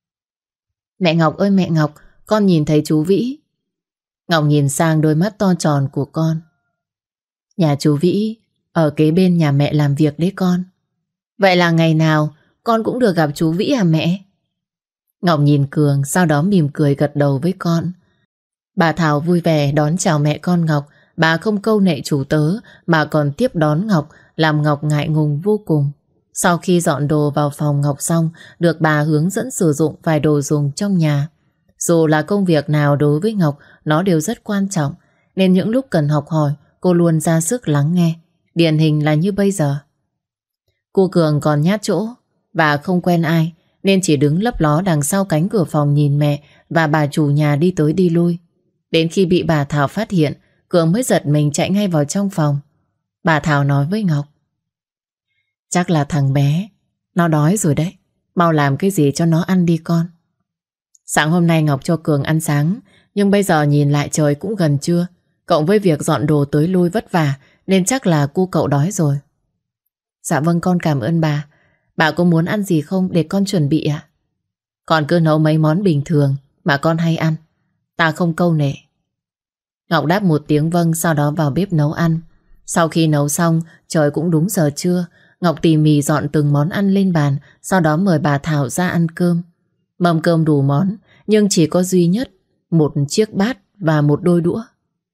Mẹ Ngọc ơi mẹ Ngọc, con nhìn thấy chú Vĩ. Ngọc nhìn sang đôi mắt to tròn của con. Nhà chú Vĩ ở kế bên nhà mẹ làm việc đấy con. Vậy là ngày nào con cũng được gặp chú Vĩ à mẹ? Ngọc nhìn Cường, sau đó mỉm cười gật đầu với con. Bà Thảo vui vẻ đón chào mẹ con Ngọc. Bà không câu nệ chủ tớ mà còn tiếp đón Ngọc, làm Ngọc ngại ngùng vô cùng. Sau khi dọn đồ vào phòng Ngọc xong, được bà hướng dẫn sử dụng vài đồ dùng trong nhà. Dù là công việc nào đối với Ngọc, nó đều rất quan trọng, nên những lúc cần học hỏi, cô luôn ra sức lắng nghe. Điển hình là như bây giờ. Cô Cường còn nhát chỗ và không quen ai, nên chỉ đứng lấp ló đằng sau cánh cửa phòng nhìn mẹ và bà chủ nhà đi tới đi lui. Đến khi bị bà Thảo phát hiện, Cường mới giật mình chạy ngay vào trong phòng. Bà Thảo nói với Ngọc. Chắc là thằng bé nó đói rồi đấy. Mau làm cái gì cho nó ăn đi con. Sáng hôm nay Ngọc cho Cường ăn sáng, nhưng bây giờ nhìn lại trời cũng gần trưa, cộng với việc dọn đồ tới lui vất vả, nên chắc là cu cậu đói rồi. Dạ vâng con cảm ơn bà. Bà có muốn ăn gì không để con chuẩn bị ạ? Con cứ nấu mấy món bình thường mà con hay ăn, ta không câu nệ. Ngọc đáp một tiếng vâng, sau đó vào bếp nấu ăn. Sau khi nấu xong, trời cũng đúng giờ trưa. Ngọc tỉ mỉ dọn từng món ăn lên bàn, sau đó mời bà Thảo ra ăn cơm. Mâm cơm đủ món, nhưng chỉ có duy nhất một chiếc bát và một đôi đũa.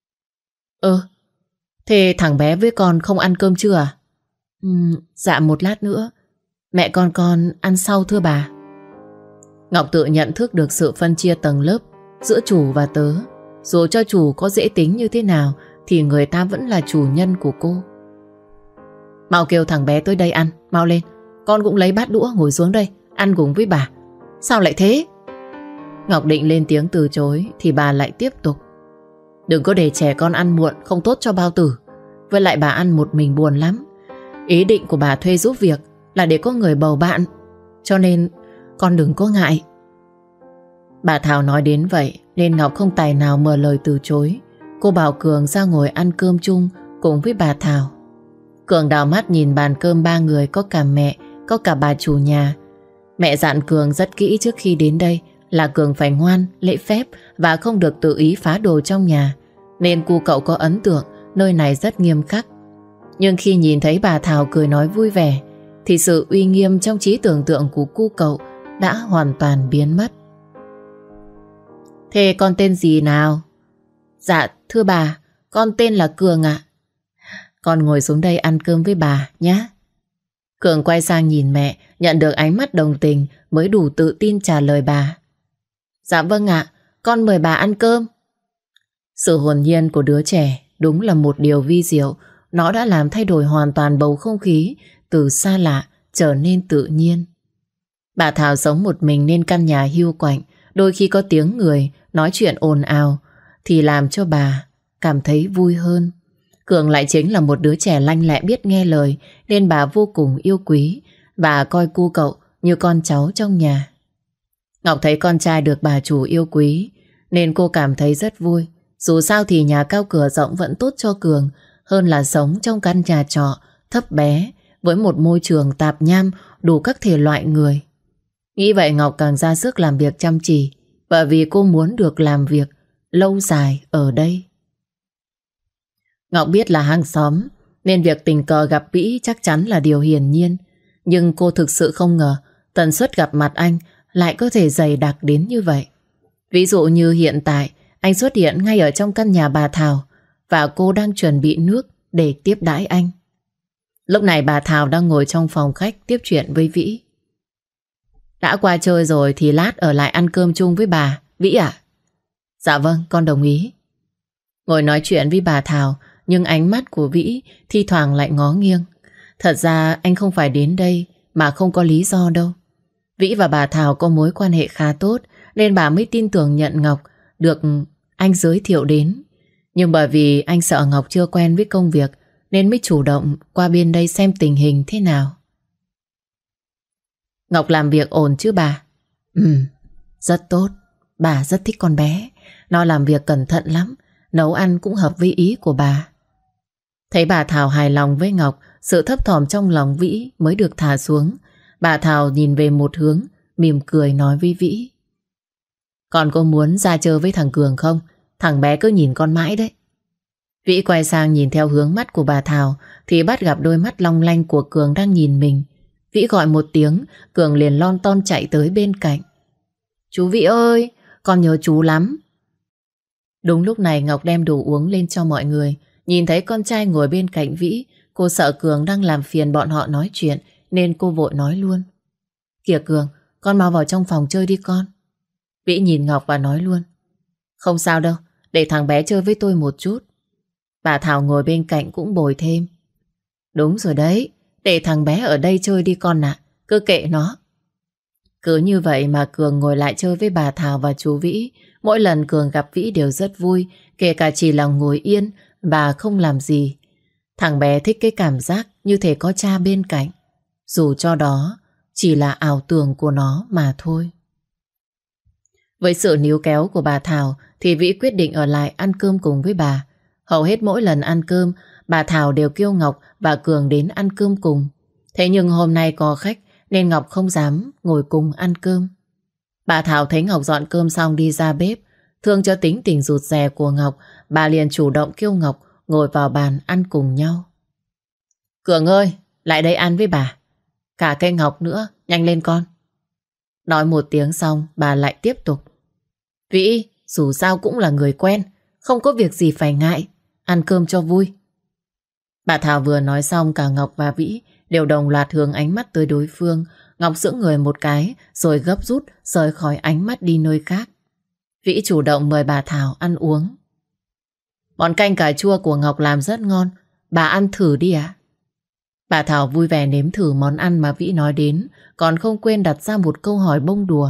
Thế thằng bé với con không ăn cơm chưa à? Dạ một lát nữa. Mẹ con ăn sau thưa bà. Ngọc tự nhận thức được sự phân chia tầng lớp giữa chủ và tớ. Dù cho chủ có dễ tính như thế nào thì người ta vẫn là chủ nhân của cô. Mau kêu thằng bé tới đây ăn, mau lên. Con cũng lấy bát đũa ngồi xuống đây, ăn cùng với bà. Sao lại thế? Ngọc định lên tiếng từ chối thì bà lại tiếp tục. Đừng có để trẻ con ăn muộn, không tốt cho bao tử. Với lại bà ăn một mình buồn lắm. Ý định của bà thuê giúp việc là để có người bầu bạn, cho nên con đừng có ngại. Bà Thảo nói đến vậy nên Ngọc không tài nào mở lời từ chối. Cô bảo Cường ra ngồi ăn cơm chung cùng với bà Thảo. Cường đảo mắt nhìn bàn cơm ba người, có cả mẹ, có cả bà chủ nhà. Mẹ dặn Cường rất kỹ trước khi đến đây là Cường phải ngoan, lễ phép và không được tự ý phá đồ trong nhà, nên cu cậu có ấn tượng nơi này rất nghiêm khắc. Nhưng khi nhìn thấy bà Thảo cười nói vui vẻ thì sự uy nghiêm trong trí tưởng tượng của cu cậu đã hoàn toàn biến mất. Thế con tên gì nào? Dạ thưa bà, con tên là Cường ạ. Con ngồi xuống đây ăn cơm với bà nhé. Cường quay sang nhìn mẹ, nhận được ánh mắt đồng tình mới đủ tự tin trả lời bà. Dạ vâng ạ, con mời bà ăn cơm. Sự hồn nhiên của đứa trẻ đúng là một điều vi diệu. Nó đã làm thay đổi hoàn toàn bầu không khí từ xa lạ trở nên tự nhiên. Bà Thảo sống một mình nên căn nhà hiu quạnh, đôi khi có tiếng người nói chuyện ồn ào thì làm cho bà cảm thấy vui hơn. Cường lại chính là một đứa trẻ lanh lẹ biết nghe lời nên bà vô cùng yêu quý và coi cu cậu như con cháu trong nhà. Ngọc thấy con trai được bà chủ yêu quý nên cô cảm thấy rất vui. Dù sao thì nhà cao cửa rộng vẫn tốt cho Cường hơn là sống trong căn nhà trọ thấp bé với một môi trường tạp nham đủ các thể loại người. Nghĩ vậy Ngọc càng ra sức làm việc chăm chỉ, bởi vì cô muốn được làm việc lâu dài ở đây. Ngọc biết là hàng xóm nên việc tình cờ gặp Vĩ chắc chắn là điều hiển nhiên. Nhưng cô thực sự không ngờ tần suất gặp mặt anh lại có thể dày đặc đến như vậy. Ví dụ như hiện tại anh xuất hiện ngay ở trong căn nhà bà Thảo và cô đang chuẩn bị nước để tiếp đãi anh. Lúc này bà Thảo đang ngồi trong phòng khách tiếp chuyện với Vĩ. Đã qua chơi rồi thì lát ở lại ăn cơm chung với bà, Vĩ ạ. Dạ vâng, con đồng ý. Ngồi nói chuyện với bà Thảo, nhưng ánh mắt của Vĩ thi thoảng lại ngó nghiêng. Thật ra anh không phải đến đây mà không có lý do đâu. Vĩ và bà Thảo có mối quan hệ khá tốt nên bà mới tin tưởng nhận Ngọc được anh giới thiệu đến. Nhưng bởi vì anh sợ Ngọc chưa quen với công việc nên mới chủ động qua bên đây xem tình hình thế nào. Ngọc làm việc ổn chứ bà? Rất tốt. Bà rất thích con bé. Nó làm việc cẩn thận lắm. Nấu ăn cũng hợp với ý của bà. Thấy bà Thảo hài lòng với Ngọc, sự thấp thỏm trong lòng Vĩ mới được thả xuống. Bà Thảo nhìn về một hướng, mỉm cười nói với Vĩ. Con có muốn ra chơi với thằng Cường không? Thằng bé cứ nhìn con mãi đấy. Vĩ quay sang nhìn theo hướng mắt của bà Thảo thì bắt gặp đôi mắt long lanh của Cường đang nhìn mình. Vĩ gọi một tiếng, Cường liền lon ton chạy tới bên cạnh. Chú Vĩ ơi, con nhớ chú lắm. Đúng lúc này Ngọc đem đồ uống lên cho mọi người. Nhìn thấy con trai ngồi bên cạnh Vĩ, cô sợ Cường đang làm phiền bọn họ nói chuyện nên cô vội nói luôn. Kìa Cường, con mau vào trong phòng chơi đi con. Vĩ nhìn Ngọc và nói luôn. Không sao đâu, để thằng bé chơi với tôi một chút. Bà Thảo ngồi bên cạnh cũng bồi thêm. Đúng rồi đấy, để thằng bé ở đây chơi đi con ạ, cứ kệ nó. Cứ như vậy mà Cường ngồi lại chơi với bà Thảo và chú Vĩ. Mỗi lần Cường gặp Vĩ đều rất vui, kể cả chỉ là ngồi yên và không làm gì. Thằng bé thích cái cảm giác như thể có cha bên cạnh, dù cho đó chỉ là ảo tưởng của nó mà thôi. Với sự níu kéo của bà Thảo thì Vĩ quyết định ở lại ăn cơm cùng với bà. Hầu hết mỗi lần ăn cơm, bà Thảo đều kêu Ngọc và Cường đến ăn cơm cùng. Thế nhưng hôm nay có khách nên Ngọc không dám ngồi cùng ăn cơm. Bà Thảo thấy Ngọc dọn cơm xong đi ra bếp, thương cho tính tình rụt rè của Ngọc, bà liền chủ động kêu Ngọc ngồi vào bàn ăn cùng nhau. Cường ơi, lại đây ăn với bà. Cả cây Ngọc nữa, nhanh lên con. Nói một tiếng xong, bà lại tiếp tục. Vĩ, dù sao cũng là người quen, không có việc gì phải ngại, ăn cơm cho vui. Bà Thảo vừa nói xong, cả Ngọc và Vĩ đều đồng loạt hướng ánh mắt tới đối phương. Ngọc giữ người một cái rồi gấp rút rời khỏi ánh mắt đi nơi khác. Vĩ chủ động mời bà Thảo ăn uống. Món canh cà chua của Ngọc làm rất ngon, bà ăn thử đi ạ. Bà Thảo vui vẻ nếm thử món ăn mà Vĩ nói đến, còn không quên đặt ra một câu hỏi bông đùa.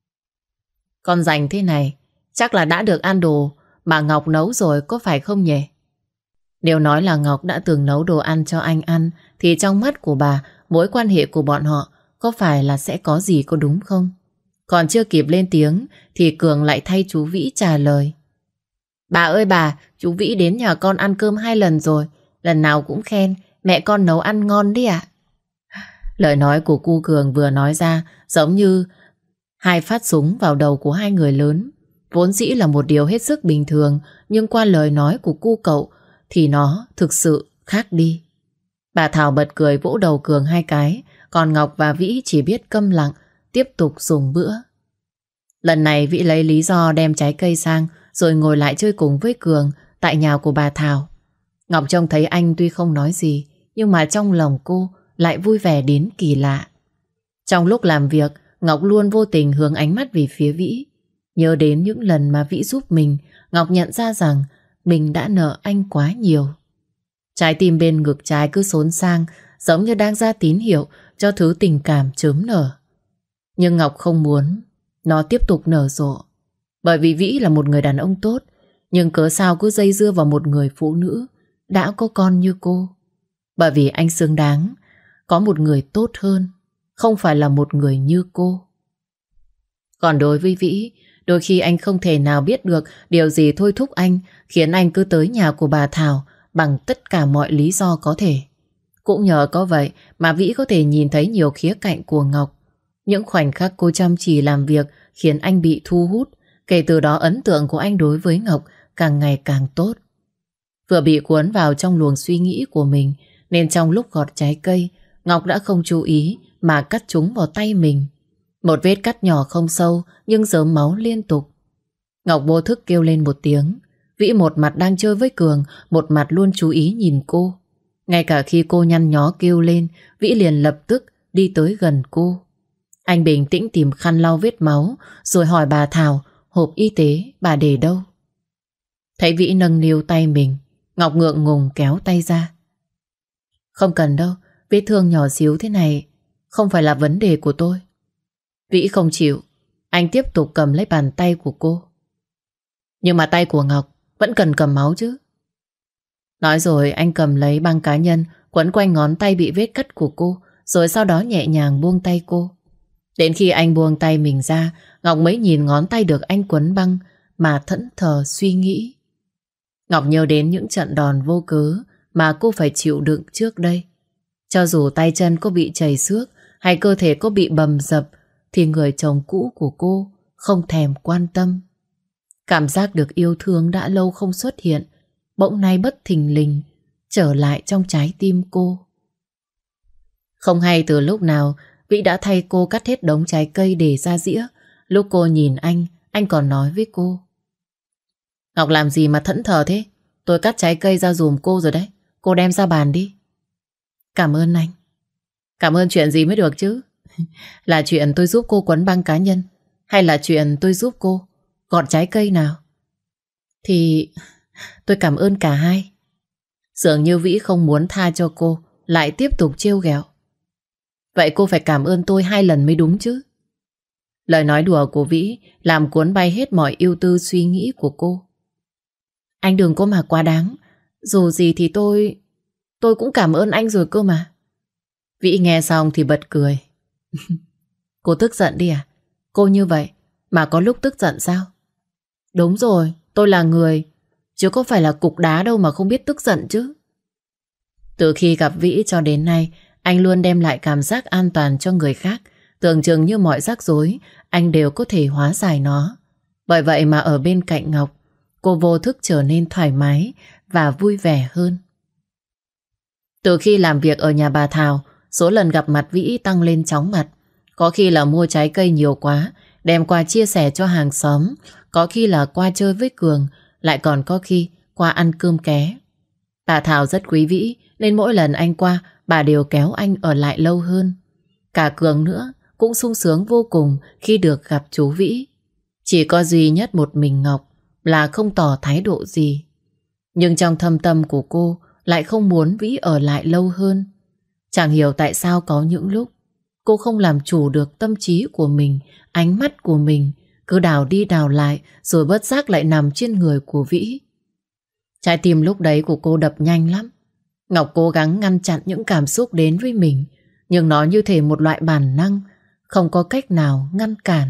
Con rảnh thế này, chắc là đã được ăn đồ mà Ngọc nấu rồi có phải không nhỉ? Nếu nói là Ngọc đã từng nấu đồ ăn cho anh ăn, thì trong mắt của bà, mối quan hệ của bọn họ có phải là sẽ có gì có đúng không? Còn chưa kịp lên tiếng thì Cường lại thay chú Vĩ trả lời. Bà ơi bà, chú Vĩ đến nhà con ăn cơm 2 lần rồi, lần nào cũng khen mẹ con nấu ăn ngon đấy ạ. Lời nói của cu Cường vừa nói ra giống như hai phát súng vào đầu của hai người lớn. Vốn dĩ là một điều hết sức bình thường, nhưng qua lời nói của cu cậu thì nó thực sự khác đi. Bà Thảo bật cười vỗ đầu Cường 2 cái, còn Ngọc và Vĩ chỉ biết câm lặng, tiếp tục dùng bữa. Lần này Vĩ lấy lý do đem trái cây sang, rồi ngồi lại chơi cùng với Cường tại nhà của bà Thảo. Ngọc trông thấy anh tuy không nói gì, nhưng mà trong lòng cô lại vui vẻ đến kỳ lạ. Trong lúc làm việc, Ngọc luôn vô tình hướng ánh mắt về phía Vĩ. Nhớ đến những lần mà Vĩ giúp mình, Ngọc nhận ra rằng mình đã nợ anh quá nhiều. Trái tim bên ngực trái cứ xốn sang, giống như đang ra tín hiệu cho thứ tình cảm chớm nở. Nhưng Ngọc không muốn nó tiếp tục nở rộ. Bởi vì Vĩ là một người đàn ông tốt, nhưng cớ sao cứ dây dưa vào một người phụ nữ đã có con như cô. Bởi vì anh xứng đáng có một người tốt hơn, không phải là một người như cô. Còn đối với Vĩ, đôi khi anh không thể nào biết được điều gì thôi thúc anh, khiến anh cứ tới nhà của bà Thảo bằng tất cả mọi lý do có thể. Cũng nhờ có vậy mà Vĩ có thể nhìn thấy nhiều khía cạnh của Ngọc. Những khoảnh khắc cô chăm chỉ làm việc khiến anh bị thu hút. Kể từ đó ấn tượng của anh đối với Ngọc càng ngày càng tốt. Vừa bị cuốn vào trong luồng suy nghĩ của mình, nên trong lúc gọt trái cây, Ngọc đã không chú ý mà cắt chúng vào tay mình. Một vết cắt nhỏ không sâu nhưng rớm máu liên tục. Ngọc vô thức kêu lên một tiếng. Vĩ một mặt đang chơi với Cường, một mặt luôn chú ý nhìn cô. Ngay cả khi cô nhăn nhó kêu lên, Vĩ liền lập tức đi tới gần cô. Anh bình tĩnh tìm khăn lau vết máu, rồi hỏi bà Thảo hộp y tế bà để đâu. Thấy Vĩ nâng niu tay mình, Ngọc ngượng ngùng kéo tay ra. Không cần đâu, vết thương nhỏ xíu thế này không phải là vấn đề của tôi. Vĩ không chịu, anh tiếp tục cầm lấy bàn tay của cô. Nhưng mà tay của Ngọc vẫn cần cầm máu chứ. Nói rồi anh cầm lấy băng cá nhân quấn quanh ngón tay bị vết cắt của cô, rồi sau đó nhẹ nhàng buông tay cô. Đến khi anh buông tay mình ra, Ngọc mới nhìn ngón tay được anh quấn băng mà thẫn thờ suy nghĩ. Ngọc nhớ đến những trận đòn vô cớ mà cô phải chịu đựng trước đây. Cho dù tay chân có bị chảy xước hay cơ thể có bị bầm dập, thì người chồng cũ của cô không thèm quan tâm. Cảm giác được yêu thương đã lâu không xuất hiện, bỗng nay bất thình lình trở lại trong trái tim cô. Không hay từ lúc nào, Vĩ đã thay cô cắt hết đống trái cây để ra dĩa. Lúc cô nhìn anh còn nói với cô. Ngọc làm gì mà thẫn thờ thế? Tôi cắt trái cây ra giùm cô rồi đấy. Cô đem ra bàn đi. Cảm ơn anh. Cảm ơn chuyện gì mới được chứ? Là chuyện tôi giúp cô quấn băng cá nhân, hay là chuyện tôi giúp cô gọt trái cây nào? Thì tôi cảm ơn cả hai. Dường như Vĩ không muốn tha cho cô, lại tiếp tục trêu ghẹo. Vậy cô phải cảm ơn tôi 2 lần mới đúng chứ? Lời nói đùa của Vĩ làm cuốn bay hết mọi ưu tư suy nghĩ của cô. Anh đừng có mà quá đáng. Dù gì thì tôi cũng cảm ơn anh rồi cơ mà. Vĩ nghe xong thì bật cười. Cô tức giận đi à? Cô như vậy mà có lúc tức giận sao? Đúng rồi, tôi là người, chứ có phải là cục đá đâu mà không biết tức giận chứ. Từ khi gặp Vĩ cho đến nay, anh luôn đem lại cảm giác an toàn cho người khác. Tưởng chừng như mọi rắc rối anh đều có thể hóa giải nó. Bởi vậy mà ở bên cạnh Ngọc, cô vô thức trở nên thoải mái và vui vẻ hơn. Từ khi làm việc ở nhà bà Thảo, số lần gặp mặt Vĩ tăng lên chóng mặt. Có khi là mua trái cây nhiều quá, đem qua chia sẻ cho hàng xóm. Có khi là qua chơi với Cường, lại còn có khi qua ăn cơm ké. Bà Thảo rất quý Vĩ, nên mỗi lần anh qua, bà đều kéo anh ở lại lâu hơn. Cả Cường nữa cũng sung sướng vô cùng khi được gặp chú Vĩ. Chỉ có duy nhất một mình Ngọc là không tỏ thái độ gì. Nhưng trong thâm tâm của cô lại không muốn Vĩ ở lại lâu hơn. Chẳng hiểu tại sao có những lúc cô không làm chủ được tâm trí của mình, ánh mắt của mình cứ đảo đi đảo lại rồi bất giác lại nằm trên người của Vĩ. Trái tim lúc đấy của cô đập nhanh lắm. Ngọc cố gắng ngăn chặn những cảm xúc đến với mình, nhưng nó như thể một loại bản năng, không có cách nào ngăn cản.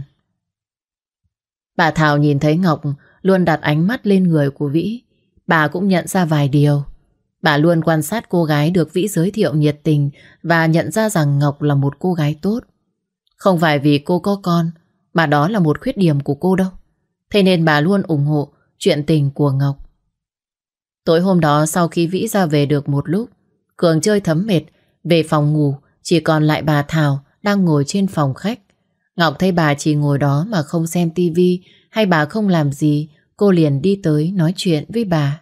Bà Thảo nhìn thấy Ngọc luôn đặt ánh mắt lên người của Vĩ. Bà cũng nhận ra vài điều. Bà luôn quan sát cô gái được Vĩ giới thiệu nhiệt tình và nhận ra rằng Ngọc là một cô gái tốt. Không phải vì cô có con, mà đó là một khuyết điểm của cô đâu. Thế nên bà luôn ủng hộ chuyện tình của Ngọc. Tối hôm đó sau khi Vĩ ra về được một lúc, Cường chơi thấm mệt, về phòng ngủ, chỉ còn lại bà Thảo đang ngồi trên phòng khách. Ngọc thấy bà chỉ ngồi đó mà không xem tivi hay bà không làm gì, cô liền đi tới nói chuyện với bà.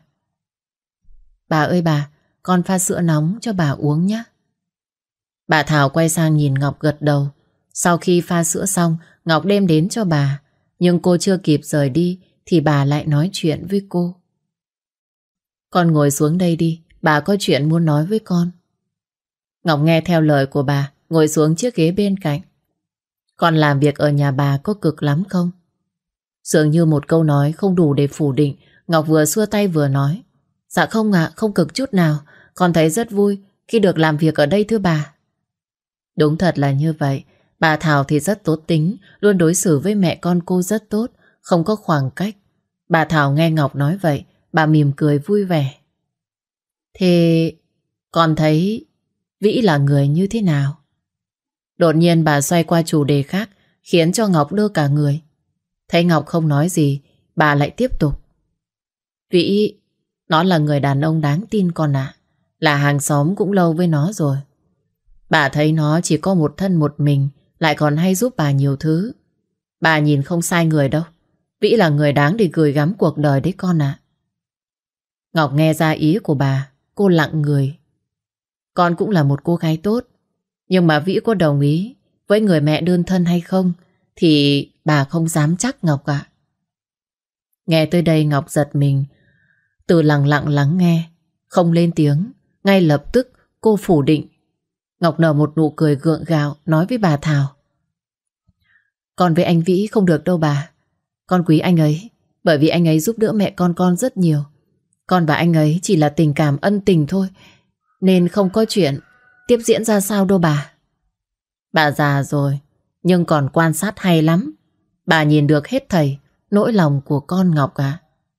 Bà ơi bà, con pha sữa nóng cho bà uống nhé. Bà Thảo quay sang nhìn Ngọc gật đầu. Sau khi pha sữa xong, Ngọc đem đến cho bà. Nhưng cô chưa kịp rời đi thì bà lại nói chuyện với cô. Con ngồi xuống đây đi, bà có chuyện muốn nói với con. Ngọc nghe theo lời của bà, ngồi xuống chiếc ghế bên cạnh. Con làm việc ở nhà bà có cực lắm không? Dường như một câu nói không đủ để phủ định, Ngọc vừa xua tay vừa nói. Dạ không ạ, không cực chút nào. Con thấy rất vui khi được làm việc ở đây thưa bà. Đúng thật là như vậy. Bà Thảo thì rất tốt tính, luôn đối xử với mẹ con cô rất tốt, không có khoảng cách. Bà Thảo nghe Ngọc nói vậy, bà mỉm cười vui vẻ. Thế con thấy Vĩ là người như thế nào? Đột nhiên bà xoay qua chủ đề khác, khiến cho Ngọc đơ cả người. Thấy Ngọc không nói gì, bà lại tiếp tục. Vĩ, nó là người đàn ông đáng tin con ạ. Là hàng xóm cũng lâu với nó rồi. Bà thấy nó chỉ có một thân một mình, lại còn hay giúp bà nhiều thứ. Bà nhìn không sai người đâu. Vĩ là người đáng để gửi gắm cuộc đời đấy con ạ. Ngọc nghe ra ý của bà, cô lặng người. Con cũng là một cô gái tốt, nhưng mà Vĩ có đồng ý với người mẹ đơn thân hay không thì bà không dám chắc Ngọc ạ. Nghe tới đây Ngọc giật mình. Từ lặng lặng lắng nghe, không lên tiếng, ngay lập tức cô phủ định. Ngọc nở một nụ cười gượng gạo nói với bà Thảo. Con với anh Vĩ không được đâu bà. Con quý anh ấy, bởi vì anh ấy giúp đỡ mẹ con rất nhiều. Con và anh ấy chỉ là tình cảm ân tình thôi, nên không có chuyện tiếp diễn ra sao đâu bà. Bà già rồi, nhưng còn quan sát hay lắm. Bà nhìn được hết thảy nỗi lòng của con Ngọc à.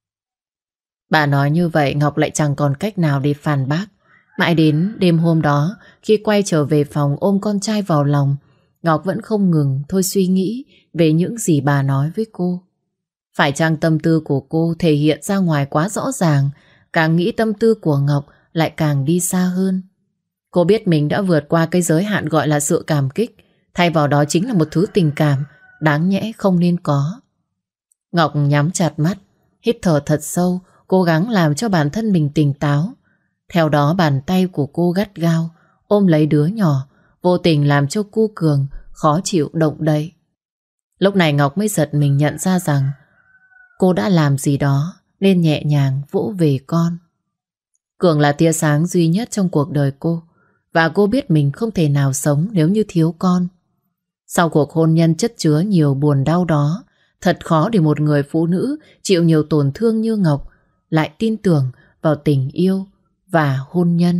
Bà nói như vậy Ngọc lại chẳng còn cách nào để phản bác. Mãi đến đêm hôm đó, khi quay trở về phòng ôm con trai vào lòng, Ngọc vẫn không ngừng thôi suy nghĩ về những gì bà nói với cô. Phải chăng tâm tư của cô thể hiện ra ngoài quá rõ ràng, càng nghĩ tâm tư của Ngọc lại càng đi xa hơn. Cô biết mình đã vượt qua cái giới hạn gọi là sự cảm kích, thay vào đó chính là một thứ tình cảm đáng nhẽ không nên có. Ngọc nhắm chặt mắt, hít thở thật sâu, cố gắng làm cho bản thân mình tỉnh táo. Theo đó bàn tay của cô gắt gao ôm lấy đứa nhỏ, vô tình làm cho cu Cường khó chịu động đậy. Lúc này Ngọc mới giật mình nhận ra rằng cô đã làm gì đó nên nhẹ nhàng vỗ về con. Cường là tia sáng duy nhất trong cuộc đời cô, và cô biết mình không thể nào sống nếu như thiếu con. Sau cuộc hôn nhân chất chứa nhiều buồn đau đó, thật khó để một người phụ nữ chịu nhiều tổn thương như Ngọc lại tin tưởng vào tình yêu và hôn nhân.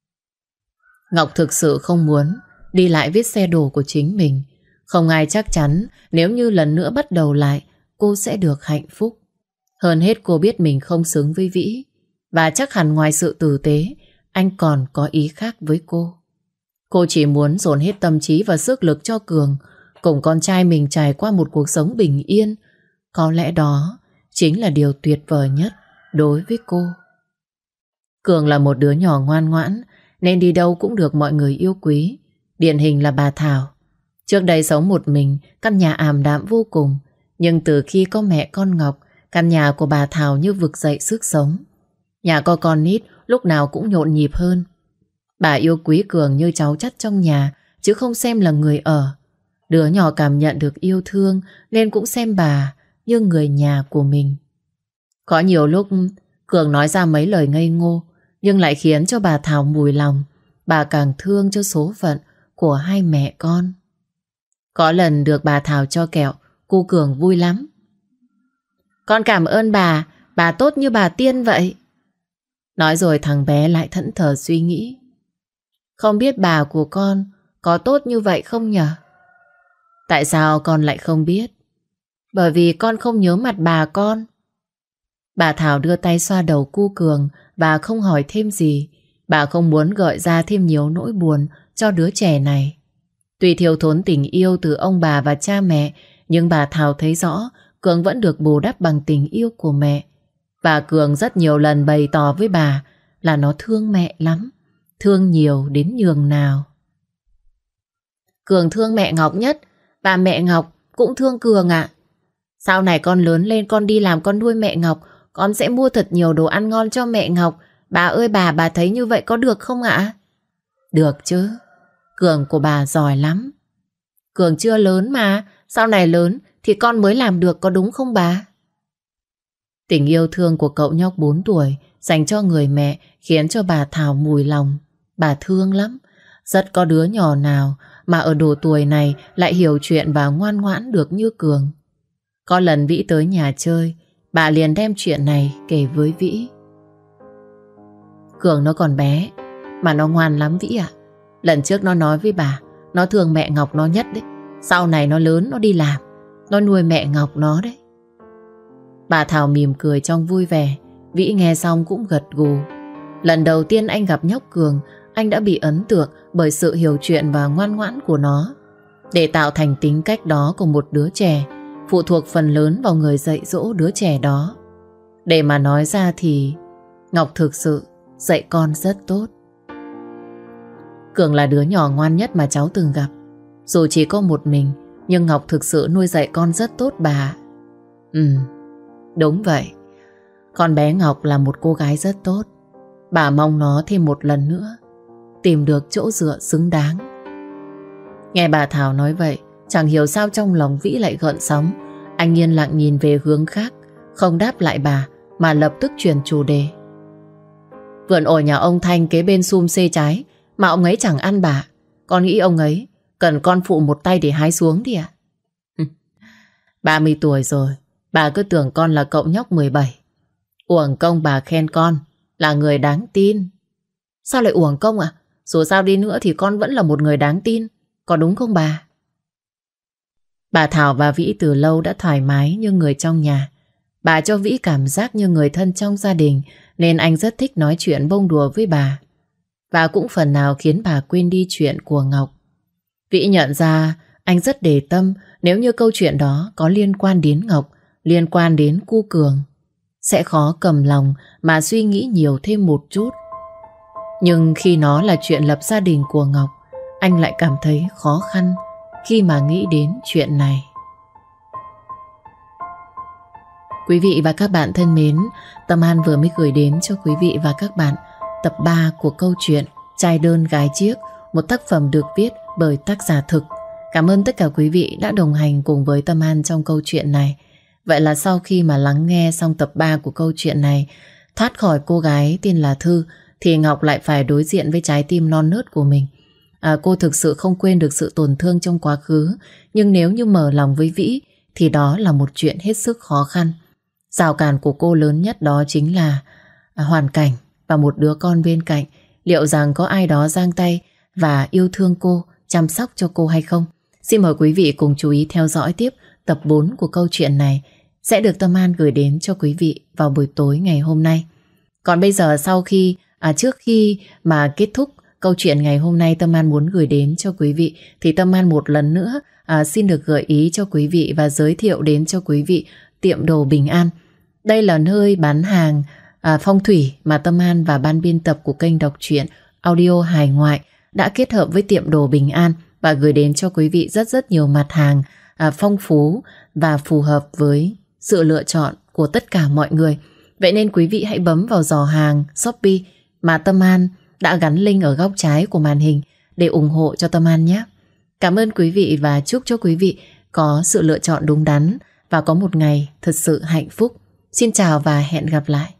Ngọc thực sự không muốn đi lại vết xe đổ của chính mình. Không ai chắc chắn nếu như lần nữa bắt đầu lại cô sẽ được hạnh phúc. Hơn hết cô biết mình không xứng với Vĩ, và chắc hẳn ngoài sự tử tế anh còn có ý khác với cô. Cô chỉ muốn dồn hết tâm trí và sức lực cho Cường, cùng con trai mình trải qua một cuộc sống bình yên. Có lẽ đó chính là điều tuyệt vời nhất đối với cô. Cường là một đứa nhỏ ngoan ngoãn, nên đi đâu cũng được mọi người yêu quý. Điển hình là bà Thảo. Trước đây sống một mình, căn nhà ảm đạm vô cùng. Nhưng từ khi có mẹ con Ngọc, căn nhà của bà Thảo như vực dậy sức sống. Nhà có con nít lúc nào cũng nhộn nhịp hơn. Bà yêu quý Cường như cháu chắt trong nhà, chứ không xem là người ở. Đứa nhỏ cảm nhận được yêu thương nên cũng xem bà như người nhà của mình. Có nhiều lúc Cường nói ra mấy lời ngây ngô, nhưng lại khiến cho bà Thảo mùi lòng. bà càng thương cho số phận của hai mẹ con. Có lần được bà Thảo cho kẹo, cô Cường vui lắm. Con cảm ơn bà tốt như bà tiên vậy. Nói rồi thằng bé lại thẫn thờ suy nghĩ. Không biết bà của con có tốt như vậy không nhở? Tại sao con lại không biết? Bởi vì con không nhớ mặt bà con. Bà Thảo đưa tay xoa đầu cu Cường và không hỏi thêm gì. Bà không muốn gợi ra thêm nhiều nỗi buồn cho đứa trẻ này. Tuy thiếu thốn tình yêu từ ông bà và cha mẹ, nhưng bà Thảo thấy rõ Cường vẫn được bù đắp bằng tình yêu của mẹ. Và Cường rất nhiều lần bày tỏ với bà là nó thương mẹ lắm, thương nhiều đến nhường nào. Cường thương mẹ Ngọc nhất, và mẹ Ngọc cũng thương Cường ạ. Sau này con lớn lên con đi làm con nuôi mẹ Ngọc, con sẽ mua thật nhiều đồ ăn ngon cho mẹ Ngọc. Bà ơi bà thấy như vậy có được không ạ? Được chứ, Cường của bà giỏi lắm. Cường chưa lớn mà, sau này lớn thì con mới làm được có đúng không bà? Tình yêu thương của cậu nhóc 4 tuổi dành cho người mẹ khiến cho bà Thảo mùi lòng. Bà thương lắm. Rất có đứa nhỏ nào mà ở độ tuổi này lại hiểu chuyện và ngoan ngoãn được như Cường. Có lần Vĩ tới nhà chơi, bà liền đem chuyện này kể với Vĩ. Cường nó còn bé mà nó ngoan lắm Vĩ ạ. Lần trước nó nói với bà, nó thương mẹ Ngọc nó nhất đấy. Sau này nó lớn nó đi làm, nó nuôi mẹ Ngọc nó đấy. Bà Thảo mỉm cười trong vui vẻ. Vĩ nghe xong cũng gật gù. Lần đầu tiên anh gặp nhóc Cường, anh đã bị ấn tượng bởi sự hiểu chuyện và ngoan ngoãn của nó. Để tạo thành tính cách đó của một đứa trẻ phụ thuộc phần lớn vào người dạy dỗ đứa trẻ đó. Để mà nói ra thì Ngọc thực sự dạy con rất tốt. Cường là đứa nhỏ ngoan nhất mà cháu từng gặp. Dù chỉ có một mình, nhưng Ngọc thực sự nuôi dạy con rất tốt bà. Đúng vậy. Con bé Ngọc là một cô gái rất tốt. Bà mong nó thêm một lần nữa tìm được chỗ dựa xứng đáng. Nghe bà Thảo nói vậy, chẳng hiểu sao trong lòng Vĩ lại gợn sóng. Anh yên lặng nhìn về hướng khác, không đáp lại bà mà lập tức chuyển chủ đề. Vườn ổi nhà ông Thanh kế bên sum xê trái mà ông ấy chẳng ăn bà. Con nghĩ ông ấy cần con phụ một tay để hái xuống đi à? 30 tuổi rồi, bà cứ tưởng con là cậu nhóc 17. Uổng công bà khen con là người đáng tin. Sao lại uổng công à? Dù sao đi nữa thì con vẫn là một người đáng tin, có đúng không bà? Bà Thảo và Vĩ từ lâu đã thoải mái như người trong nhà. Bà cho Vĩ cảm giác như người thân trong gia đình, nên anh rất thích nói chuyện bông đùa với bà. Và cũng phần nào khiến bà quên đi chuyện của Ngọc. Vĩ nhận ra anh rất để tâm nếu như câu chuyện đó có liên quan đến Ngọc, liên quan đến cu Cường. Sẽ khó cầm lòng mà suy nghĩ nhiều thêm một chút. Nhưng khi nó là chuyện lập gia đình của Ngọc, anh lại cảm thấy khó khăn khi mà nghĩ đến chuyện này. Quý vị và các bạn thân mến, Tâm An vừa mới gửi đến cho quý vị và các bạn tập 3 của câu chuyện Trai đơn gái chiếc, một tác phẩm được viết bởi tác giả Thực. Cảm ơn tất cả quý vị đã đồng hành cùng với Tâm An trong câu chuyện này. Vậy là sau khi mà lắng nghe xong tập 3 của câu chuyện này, thoát khỏi cô gái tên là Thư, thì Ngọc lại phải đối diện với trái tim non nớt của mình. Cô thực sự không quên được sự tổn thương trong quá khứ, nhưng nếu như mở lòng với Vĩ thì đó là một chuyện hết sức khó khăn. Rào cản của cô lớn nhất đó chính là hoàn cảnh và một đứa con bên cạnh. Liệu rằng có ai đó giang tay và yêu thương cô, chăm sóc cho cô hay không? Xin mời quý vị cùng chú ý theo dõi tiếp tập 4 của câu chuyện này sẽ được Tâm An gửi đến cho quý vị vào buổi tối ngày hôm nay. Còn bây giờ trước khi mà kết thúc câu chuyện ngày hôm nay Tâm An muốn gửi đến cho quý vị thì Tâm An một lần nữa xin được gợi ý cho quý vị và giới thiệu đến cho quý vị tiệm đồ Bình An. Đây là nơi bán hàng phong thủy mà Tâm An và ban biên tập của kênh đọc truyện audio hài ngoại đã kết hợp với tiệm đồ Bình An và gửi đến cho quý vị rất nhiều mặt hàng phong phú và phù hợp với sự lựa chọn của tất cả mọi người. Vậy nên quý vị hãy bấm vào giỏ hàng Shopee mà Tâm An đã gắn link ở góc trái của màn hình để ủng hộ cho Tâm An nhé. Cảm ơn quý vị và chúc cho quý vị có sự lựa chọn đúng đắn và có một ngày thật sự hạnh phúc. Xin chào và hẹn gặp lại.